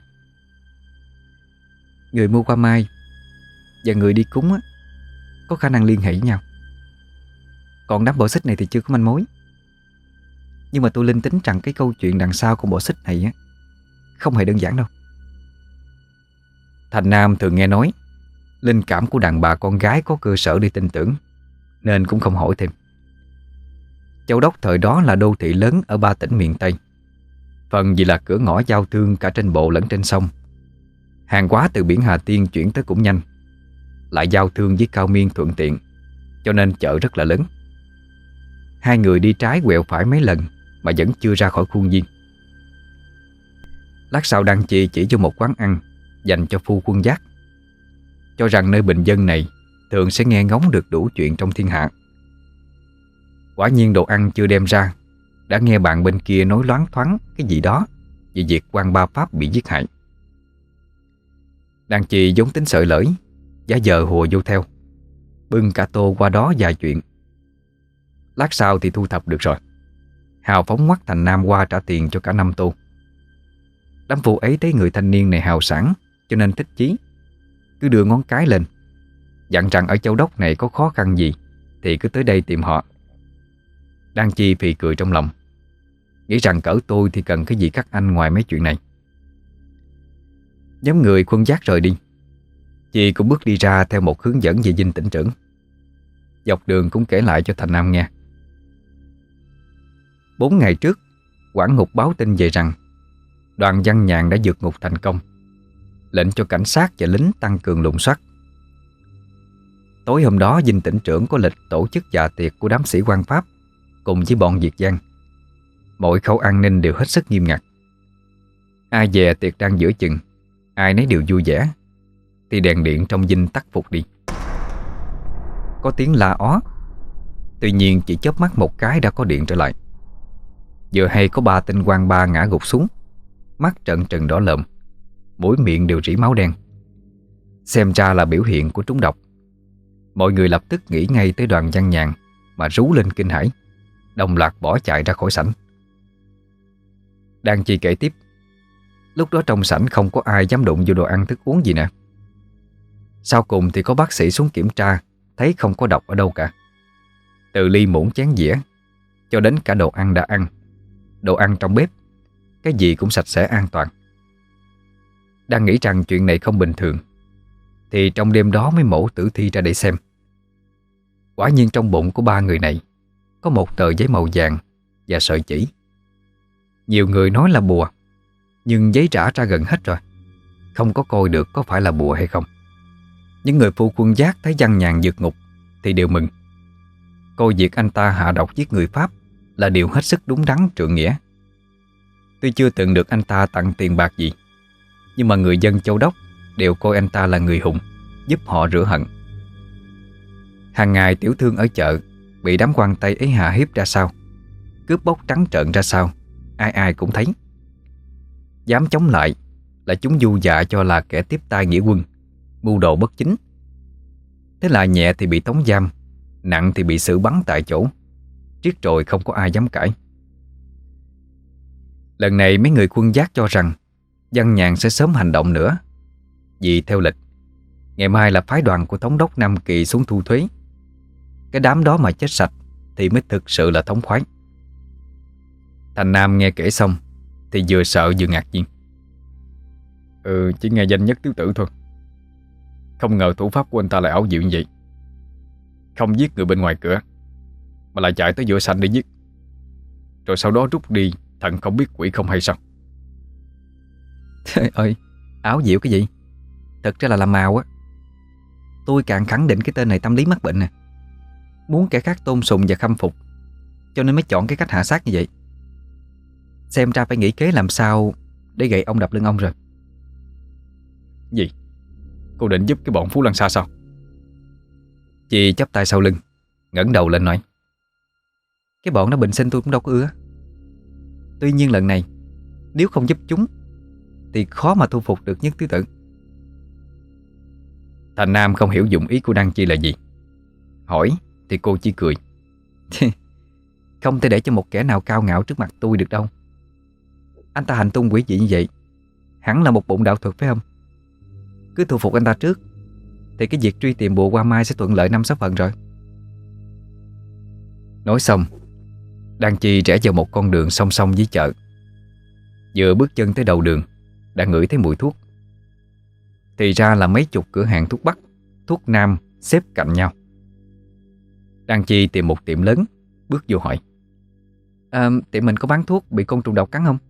người mua hoa mai và người đi cúng á, có khả năng liên hệ với nhau. Còn đám bọ xích này thì chưa có manh mối. Nhưng mà tôi linh tính rằng cái câu chuyện đằng sau của bọ xích này á không hề đơn giản đâu. Thành Nam thường nghe nói linh cảm của đàn bà con gái có cơ sở để tin tưởng, nên cũng không hỏi thêm. Châu Đốc thời đó là đô thị lớn ở ba tỉnh miền Tây. Phần vì là cửa ngõ giao thương cả trên bộ lẫn trên sông. Hàng hóa từ biển Hà Tiên chuyển tới cũng nhanh, lại giao thương với Cao Miên thuận tiện, cho nên chợ rất là lớn. Hai người đi trái quẹo phải mấy lần mà vẫn chưa ra khỏi khuôn viên. Lát sau Đan Chi chỉ cho một quán ăn dành cho phu quân giác, cho rằng nơi bình dân này thường sẽ nghe ngóng được đủ chuyện trong thiên hạ. Quả nhiên đồ ăn chưa đem ra, đã nghe bạn bên kia nói loáng thoáng cái gì đó về việc quan ba Pháp bị giết hại. Đan Chi vốn tính sợi lỡi, giả vờ hùa vô theo, bưng cả tô qua đó vài chuyện. Lát sau thì thu thập được rồi, hào phóng ngoắt Thành Nam qua trả tiền cho cả năm tô. Đám phụ ấy thấy người thanh niên này hào sảng, cho nên thích chí, cứ đưa ngón cái lên, dặn rằng ở Châu Đốc này có khó khăn gì thì cứ tới đây tìm họ. Đan Chi phì cười trong lòng, nghĩ rằng cỡ tôi thì cần cái gì các anh ngoài mấy chuyện này. Nhóm người khuân giác rời đi, Chi cũng bước đi ra theo một hướng dẫn về dinh tỉnh trưởng. Dọc đường cũng kể lại cho Thành Nam nghe. Bốn ngày trước, quản ngục báo tin về rằng đoàn Văn Nhàn đã vượt ngục thành công, lệnh cho cảnh sát và lính tăng cường lùng soát. Tối hôm đó dinh tỉnh trưởng có lịch tổ chức dạ tiệc của đám sĩ quan Pháp cùng với bọn Việt Giang. Mọi khâu an ninh đều hết sức nghiêm ngặt. Ai về tiệc đang giữa chừng, ai nấy đều vui vẻ, thì đèn điện trong dinh tắt phục đi. Có tiếng la ó, tuy nhiên chỉ chớp mắt một cái đã có điện trở lại. Vừa hay có ba tên quan ba ngã gục xuống, mắt trợn trừng đỏ lợm. mũi miệng đều rỉ máu đen. Xem ra là biểu hiện của trúng độc. Mọi người lập tức nghĩ ngay tới Đoàn Văn Nhàn mà rú lên kinh hãi, đồng loạt bỏ chạy ra khỏi sảnh. Đang Chi kể tiếp, lúc đó trong sảnh không có ai dám đụng vô đồ ăn thức uống gì nè. Sau cùng thì có bác sĩ xuống kiểm tra, thấy không có độc ở đâu cả. Từ ly muỗng chén dĩa cho đến cả đồ ăn đã ăn, đồ ăn trong bếp, cái gì cũng sạch sẽ an toàn. Đang nghĩ rằng chuyện này không bình thường thì trong đêm đó mới mổ tử thi ra để xem. Quả nhiên trong bụng của ba người này có một tờ giấy màu vàng và sợi chỉ. Nhiều người nói là bùa, nhưng giấy rã ra gần hết rồi, không có coi được có phải là bùa hay không. Những người phu quân giác thấy Văn Nhàn vượt ngục thì đều mừng. Coi việc anh ta hạ độc giết người Pháp là điều hết sức đúng đắn trượng nghĩa. Tuy chưa từng được anh ta tặng tiền bạc gì, nhưng mà người dân Châu Đốc đều coi anh ta là người hùng, giúp họ rửa hận. Hàng ngày tiểu thương ở chợ bị đám quan Tây ấy hạ hiếp ra sao, cướp bóc trắng trợn ra sao, ai ai cũng thấy. Dám chống lại là chúng du dạ cho là kẻ tiếp tay nghĩa quân, mưu đồ bất chính. Thế là nhẹ thì bị tống giam, nặng thì bị xử bắn tại chỗ, triết rồi không có ai dám cãi. Lần này mấy người quân giác cho rằng Văn Nhàn sẽ sớm hành động nữa, vì theo lịch ngày mai là phái đoàn của thống đốc Nam Kỳ xuống thu thuế. Cái đám đó mà chết sạch thì mới thực sự là thống khoái. Thành Nam nghe kể xong thì vừa sợ vừa ngạc nhiên. Ừ, chỉ nghe danh nhất tứ tử thôi, không ngờ thủ pháp của anh ta lại ảo diệu như vậy. Không giết người bên ngoài cửa mà lại chạy tới giữa sảnh để giết, rồi sau đó rút đi thần không biết quỷ không hay sao? Trời ơi, ảo diệu cái gì? Thật ra là làm màu á. Tôi càng khẳng định cái tên này tâm lý mắc bệnh nè, muốn kẻ khác tôn sùng và khâm phục, cho nên mới chọn cái cách hạ sát như vậy. Xem ra phải nghĩ kế làm sao để gậy ông đập lưng ông rồi. Gì? Cô định giúp cái bọn Phú Lăng Sa sao? Chị chắp tay sau lưng, ngẩng đầu lên nói. Cái bọn nó bình sinh tôi cũng đâu có ưa. Tuy nhiên lần này nếu không giúp chúng thì khó mà thu phục được nhất tứ tử. Thành Nam không hiểu dụng ý của Đăng Chi là gì. Hỏi thì cô chỉ cười. Không thể để cho một kẻ nào cao ngạo trước mặt tôi được đâu. Anh ta hành tung quỷ dị như vậy, hẳn là một bụng đạo thuật phải không? Cứ thu phục anh ta trước thì cái việc truy tìm bùa Hoa Mai sẽ thuận lợi năm sáu phần rồi. Nói xong, Đăng Chi rẽ vào một con đường song song với chợ. Vừa bước chân tới đầu đường đã ngửi thấy mùi thuốc. Thì ra là mấy chục cửa hàng thuốc Bắc, thuốc Nam xếp cạnh nhau. Đăng Chi tìm một tiệm lớn, bước vô hỏi. À, tiệm mình có bán thuốc bị côn trùng độc cắn không?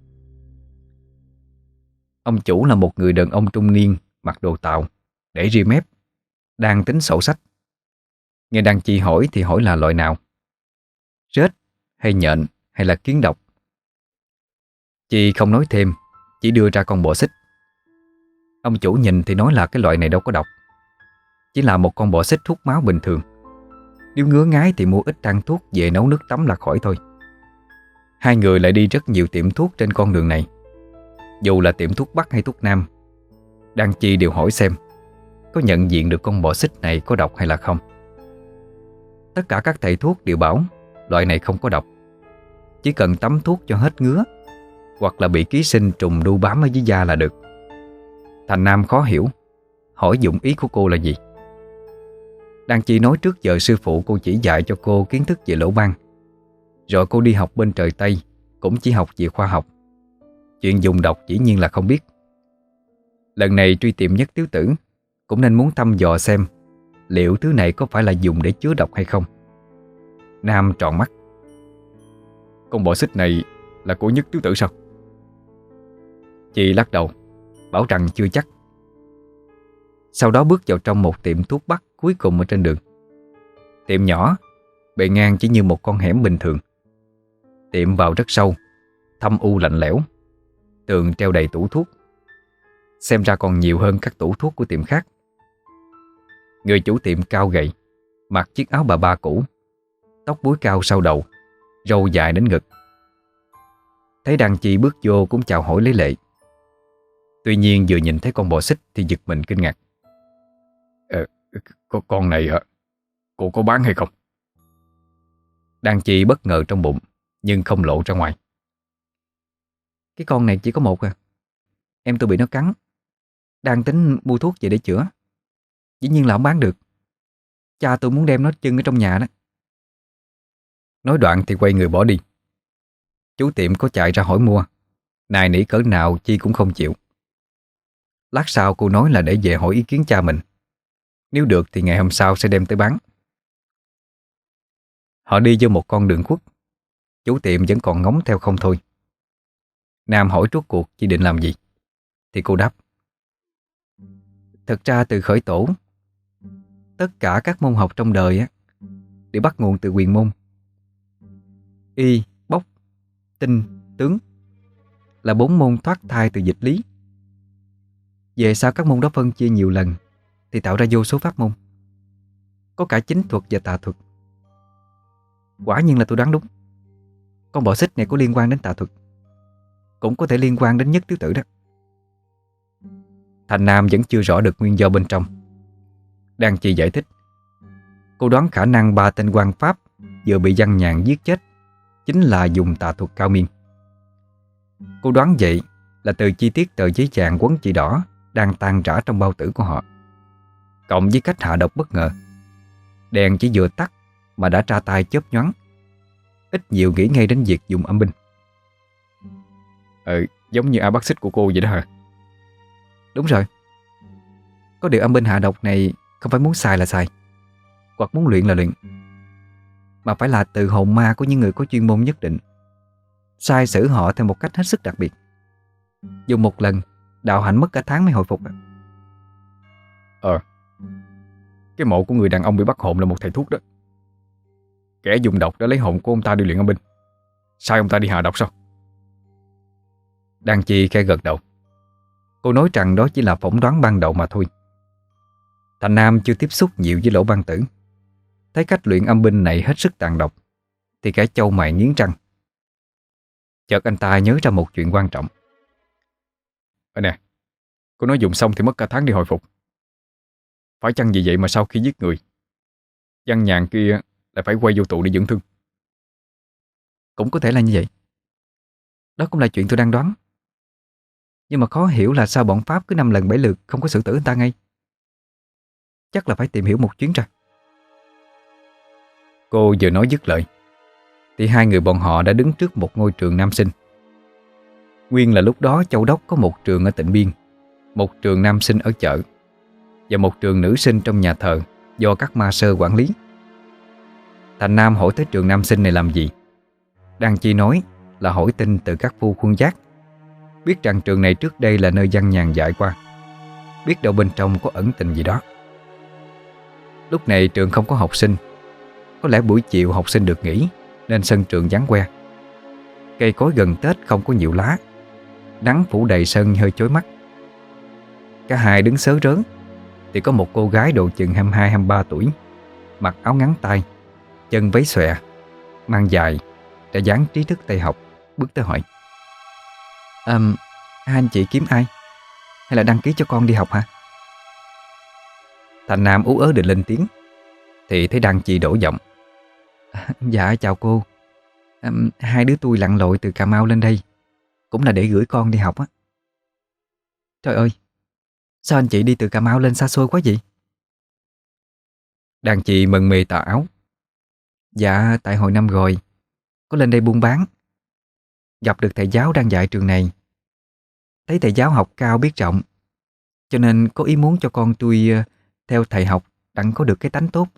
Ông chủ là một người đàn ông trung niên, mặc đồ Tàu, để ria mép, đang tính sổ sách. Nghe Đăng Chi hỏi thì hỏi là loại nào, rết hay nhện hay là kiến độc. Chi không nói thêm, chỉ đưa ra con bọ xích. Ông chủ nhìn thì nói là cái loại này đâu có độc, chỉ là một con bọ xích hút máu bình thường. Nếu ngứa ngái thì mua ít thang thuốc về nấu nước tắm là khỏi thôi. Hai người lại đi rất nhiều tiệm thuốc trên con đường này. Dù là tiệm thuốc Bắc hay thuốc Nam, Đăng Chi đều hỏi xem có nhận diện được con bọ xích này có độc hay là không. Tất cả các thầy thuốc đều bảo loại này không có độc, chỉ cần tắm thuốc cho hết ngứa hoặc là bị ký sinh trùng đu bám ở dưới da là được. Thành Nam khó hiểu, hỏi dụng ý của cô là gì. Đăng Chi nói trước giờ sư phụ cô chỉ dạy cho cô kiến thức về lỗ ban, rồi cô đi học bên trời Tây cũng chỉ học về khoa học. Chuyện dùng độc dĩ nhiên là không biết. Lần này truy tìm nhất tiếu tử cũng nên muốn thăm dò xem liệu thứ này có phải là dùng để chứa độc hay không. Nam tròn mắt. Con bọ xích này là của nhất tiếu tử sao? Chị lắc đầu, bảo rằng chưa chắc. Sau đó bước vào trong một tiệm thuốc Bắc cuối cùng ở trên đường. Tiệm nhỏ, bề ngang chỉ như một con hẻm bình thường. Tiệm vào rất sâu, thâm u lạnh lẽo, tường treo đầy tủ thuốc, xem ra còn nhiều hơn các tủ thuốc của tiệm khác. Người chủ tiệm cao gầy, mặc chiếc áo bà ba cũ, tóc búi cao sau đầu, râu dài đến ngực. Thấy Đăng Chi bước vô cũng chào hỏi lấy lệ. Tuy nhiên vừa nhìn thấy con bò xích thì giật mình kinh ngạc. Ờ, con, con này hả? Cô có bán hay không? Đan Chi bất ngờ trong bụng nhưng không lộ ra ngoài. Cái con này chỉ có một à. Em tôi bị nó cắn, đang tính mua thuốc về để chữa. Dĩ nhiên là không bán được. Cha tôi muốn đem nó chưng ở trong nhà đó. Nói đoạn thì quay người bỏ đi. Chú tiệm có chạy ra hỏi mua, nài nỉ cỡ nào Chi cũng không chịu. Lát sau cô nói là để về hỏi ý kiến cha mình, nếu được thì ngày hôm sau sẽ đem tới bán. Họ đi vô một con đường khuất. Chú tiệm vẫn còn ngóng theo không thôi. Nam hỏi rốt cuộc Chi định làm gì, thì cô đáp: Thật ra từ khởi tổ, tất cả các môn học trong đời á đều bắt nguồn từ quyền môn. Y, bốc, tinh, tướng là bốn môn thoát thai từ dịch lý. Về sau các môn đó phân chia nhiều lần thì tạo ra vô số pháp môn, có cả chính thuật và tà thuật. Quả nhiên là tôi đoán đúng. Con bọ xích này có liên quan đến tà thuật, cũng có thể liên quan đến nhất tứ tử đó. Thành Nam vẫn chưa rõ được nguyên do bên trong. Đan Chi giải thích: cô đoán khả năng ba tên quan pháp vừa bị Văn Nhàn giết chết chính là dùng tà thuật cao miên. Cô đoán vậy là từ chi tiết tờ giấy vàng quấn chỉ đỏ đang tan rã trong bao tử của họ, cộng với cách hạ độc bất ngờ. Đèn chỉ vừa tắt mà đã tra tay chớp nhoáng, ít nhiều nghĩ ngay đến việc dùng âm binh. Ờ, giống như a bác xích của cô vậy đó hả? Đúng rồi. Có điều âm binh hạ độc này không phải muốn xài là xài, hoặc muốn luyện là luyện, mà phải là từ hồn ma của những người có chuyên môn nhất định, sai sử họ theo một cách hết sức đặc biệt. Dùng một lần, đạo hạnh mất cả tháng mới hồi phục. Ờ, cái mộ của người đàn ông bị bắt hồn là một thầy thuốc đó. Kẻ dùng độc đã lấy hồn của ông ta đi luyện âm binh. Sai ông ta đi hạ độc sao? Đan Chi khẽ gật đầu. Cô nói rằng đó chỉ là phỏng đoán ban đầu mà thôi. Thành Nam chưa tiếp xúc nhiều với Lỗ Ban Tử, thấy cách luyện âm binh này hết sức tàn độc thì kẻ chau mày nghiến răng. Chợt anh ta nhớ ra một chuyện quan trọng. Ờ nè, cô nói dùng xong thì mất cả tháng đi hồi phục. Phải chăng vì vậy mà sau khi giết người, Văn Nhàn kia lại phải quay vô tù để dưỡng thương? Cũng có thể là như vậy. Đó cũng là chuyện tôi đang đoán. Nhưng mà khó hiểu là sao bọn Pháp cứ năm lần bảy lượt không có xử tử người ta ngay. Chắc là phải tìm hiểu một chuyến ra. Cô vừa nói dứt lời thì hai người bọn họ đã đứng trước một ngôi trường nam sinh. Nguyên là lúc đó Châu Đốc có một trường ở Tịnh Biên, một trường nam sinh ở chợ và một trường nữ sinh trong nhà thờ do các ma sơ quản lý. Thành Nam hỏi tới trường nam sinh này làm gì. Đan Chi nói là hỏi tin từ các phu khuân giác, biết rằng trường này trước đây là nơi Văn Nhàn dạy qua, biết đâu bên trong có ẩn tình gì đó. Lúc này trường không có học sinh, có lẽ buổi chiều học sinh được nghỉ nên sân trường vắng que. Cây cối gần Tết không có nhiều lá, nắng phủ đầy sân hơi chói mắt. Cả hai đứng sớ rớn thì có một cô gái độ chừng hai mươi hai hai mươi ba tuổi, mặc áo ngắn tay, chân váy xòe, mang dài, đã dáng trí thức Tây học, bước tới hỏi: à, hai anh chị kiếm ai? Hay là đăng ký cho con đi học hả? Thành Nam ú ớ định lên tiếng thì thấy Đan Chi đổ giọng: à, Dạ chào cô. à, Hai đứa tôi lặn lội từ Cà Mau lên đây cũng là để gửi con đi học á. Trời ơi, sao anh chị đi từ Cà Mau lên xa xôi quá vậy? Đan Chi mân mê tà áo: Dạ tại hồi năm rồi có lên đây buôn bán, gặp được thầy giáo đang dạy trường này, thấy thầy giáo học cao biết rộng, cho nên có ý muốn cho con tôi theo thầy học đặng có được cái tánh tốt.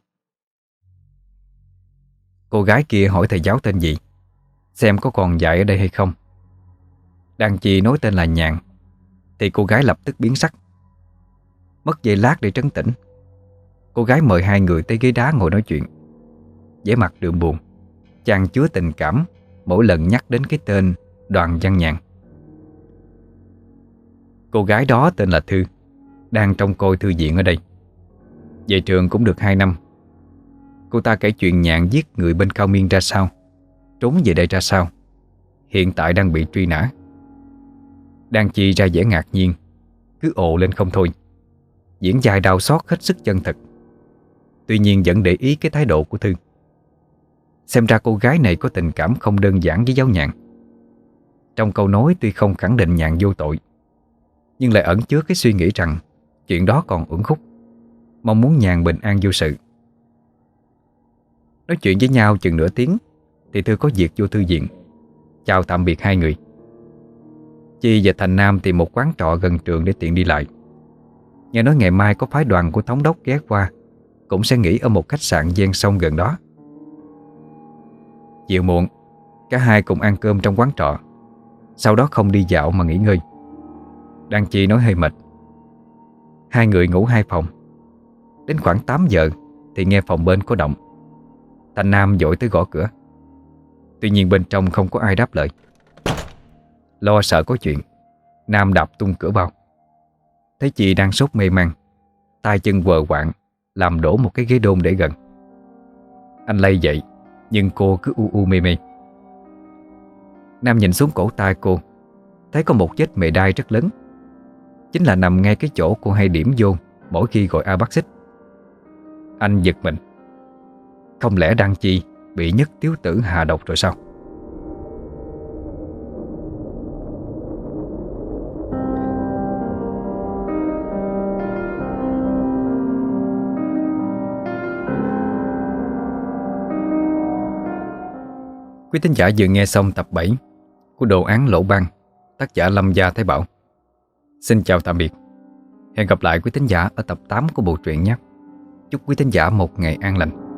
Cô gái kia hỏi thầy giáo tên gì, xem có còn dạy ở đây hay không. Đan Chi nói tên là Nhàn thì cô gái lập tức biến sắc. Mất giây lát để trấn tĩnh, cô gái mời hai người tới ghế đá ngồi nói chuyện, vẻ mặt đượm buồn, chan chứa tình cảm mỗi lần nhắc đến cái tên Đoàn Văn Nhàn. Cô gái đó tên là Thư, đang trông coi thư viện ở đây. Về trường cũng được hai năm. Cô ta kể chuyện Nhàn giết người bên Cao Miên ra sao, trốn về đây ra sao, hiện tại đang bị truy nã. Đan Chi ra vẻ ngạc nhiên cứ ồ lên không thôi, diễn dài đau xót hết sức chân thật. Tuy nhiên vẫn để ý cái thái độ của Thư. Xem ra cô gái này có tình cảm không đơn giản với Giáo Nhạn. Trong câu nói tuy không khẳng định Nhạn vô tội, nhưng lại ẩn chứa cái suy nghĩ rằng chuyện đó còn uẩn khúc, mong muốn Nhàn bình an vô sự. Nói chuyện với nhau chừng nửa tiếng thì Thư có việc vô thư viện, chào tạm biệt hai người. Chi và Thành Nam tìm một quán trọ gần trường để tiện đi lại. Nghe nói ngày mai có phái đoàn của thống đốc ghé qua, cũng sẽ nghỉ ở một khách sạn ven sông gần đó. Chiều muộn, cả hai cùng ăn cơm trong quán trọ, sau đó không đi dạo mà nghỉ ngơi. Đang Chi nói hơi mệt. Hai người ngủ hai phòng. Đến khoảng tám giờ thì nghe phòng bên có động. Thành Nam vội tới gõ cửa. Tuy nhiên bên trong không có ai đáp lời. Lo sợ có chuyện, Nam đạp tung cửa vào. Thấy chị đang sốt mê man, tay chân quờ quạng, làm đổ một cái ghế đôn để gần. Anh lay dậy, nhưng cô cứ u u mê mê. Nam nhìn xuống cổ tay cô, thấy có một vết mề đai rất lớn, chính là nằm ngay cái chỗ cô hay điểm vô mỗi khi gọi A bác xích. Anh giật mình. Không lẽ Đăng Chi bị nhất tiếu tử hạ độc rồi sao? Quý thính giả vừa nghe xong tập bảy của Đồ án Lỗ Ban, tác giả Lâm Gia Thái Bảo. Xin chào tạm biệt. Hẹn gặp lại quý thính giả ở tập tám của bộ truyện nhé. Chúc quý thính giả một ngày an lành.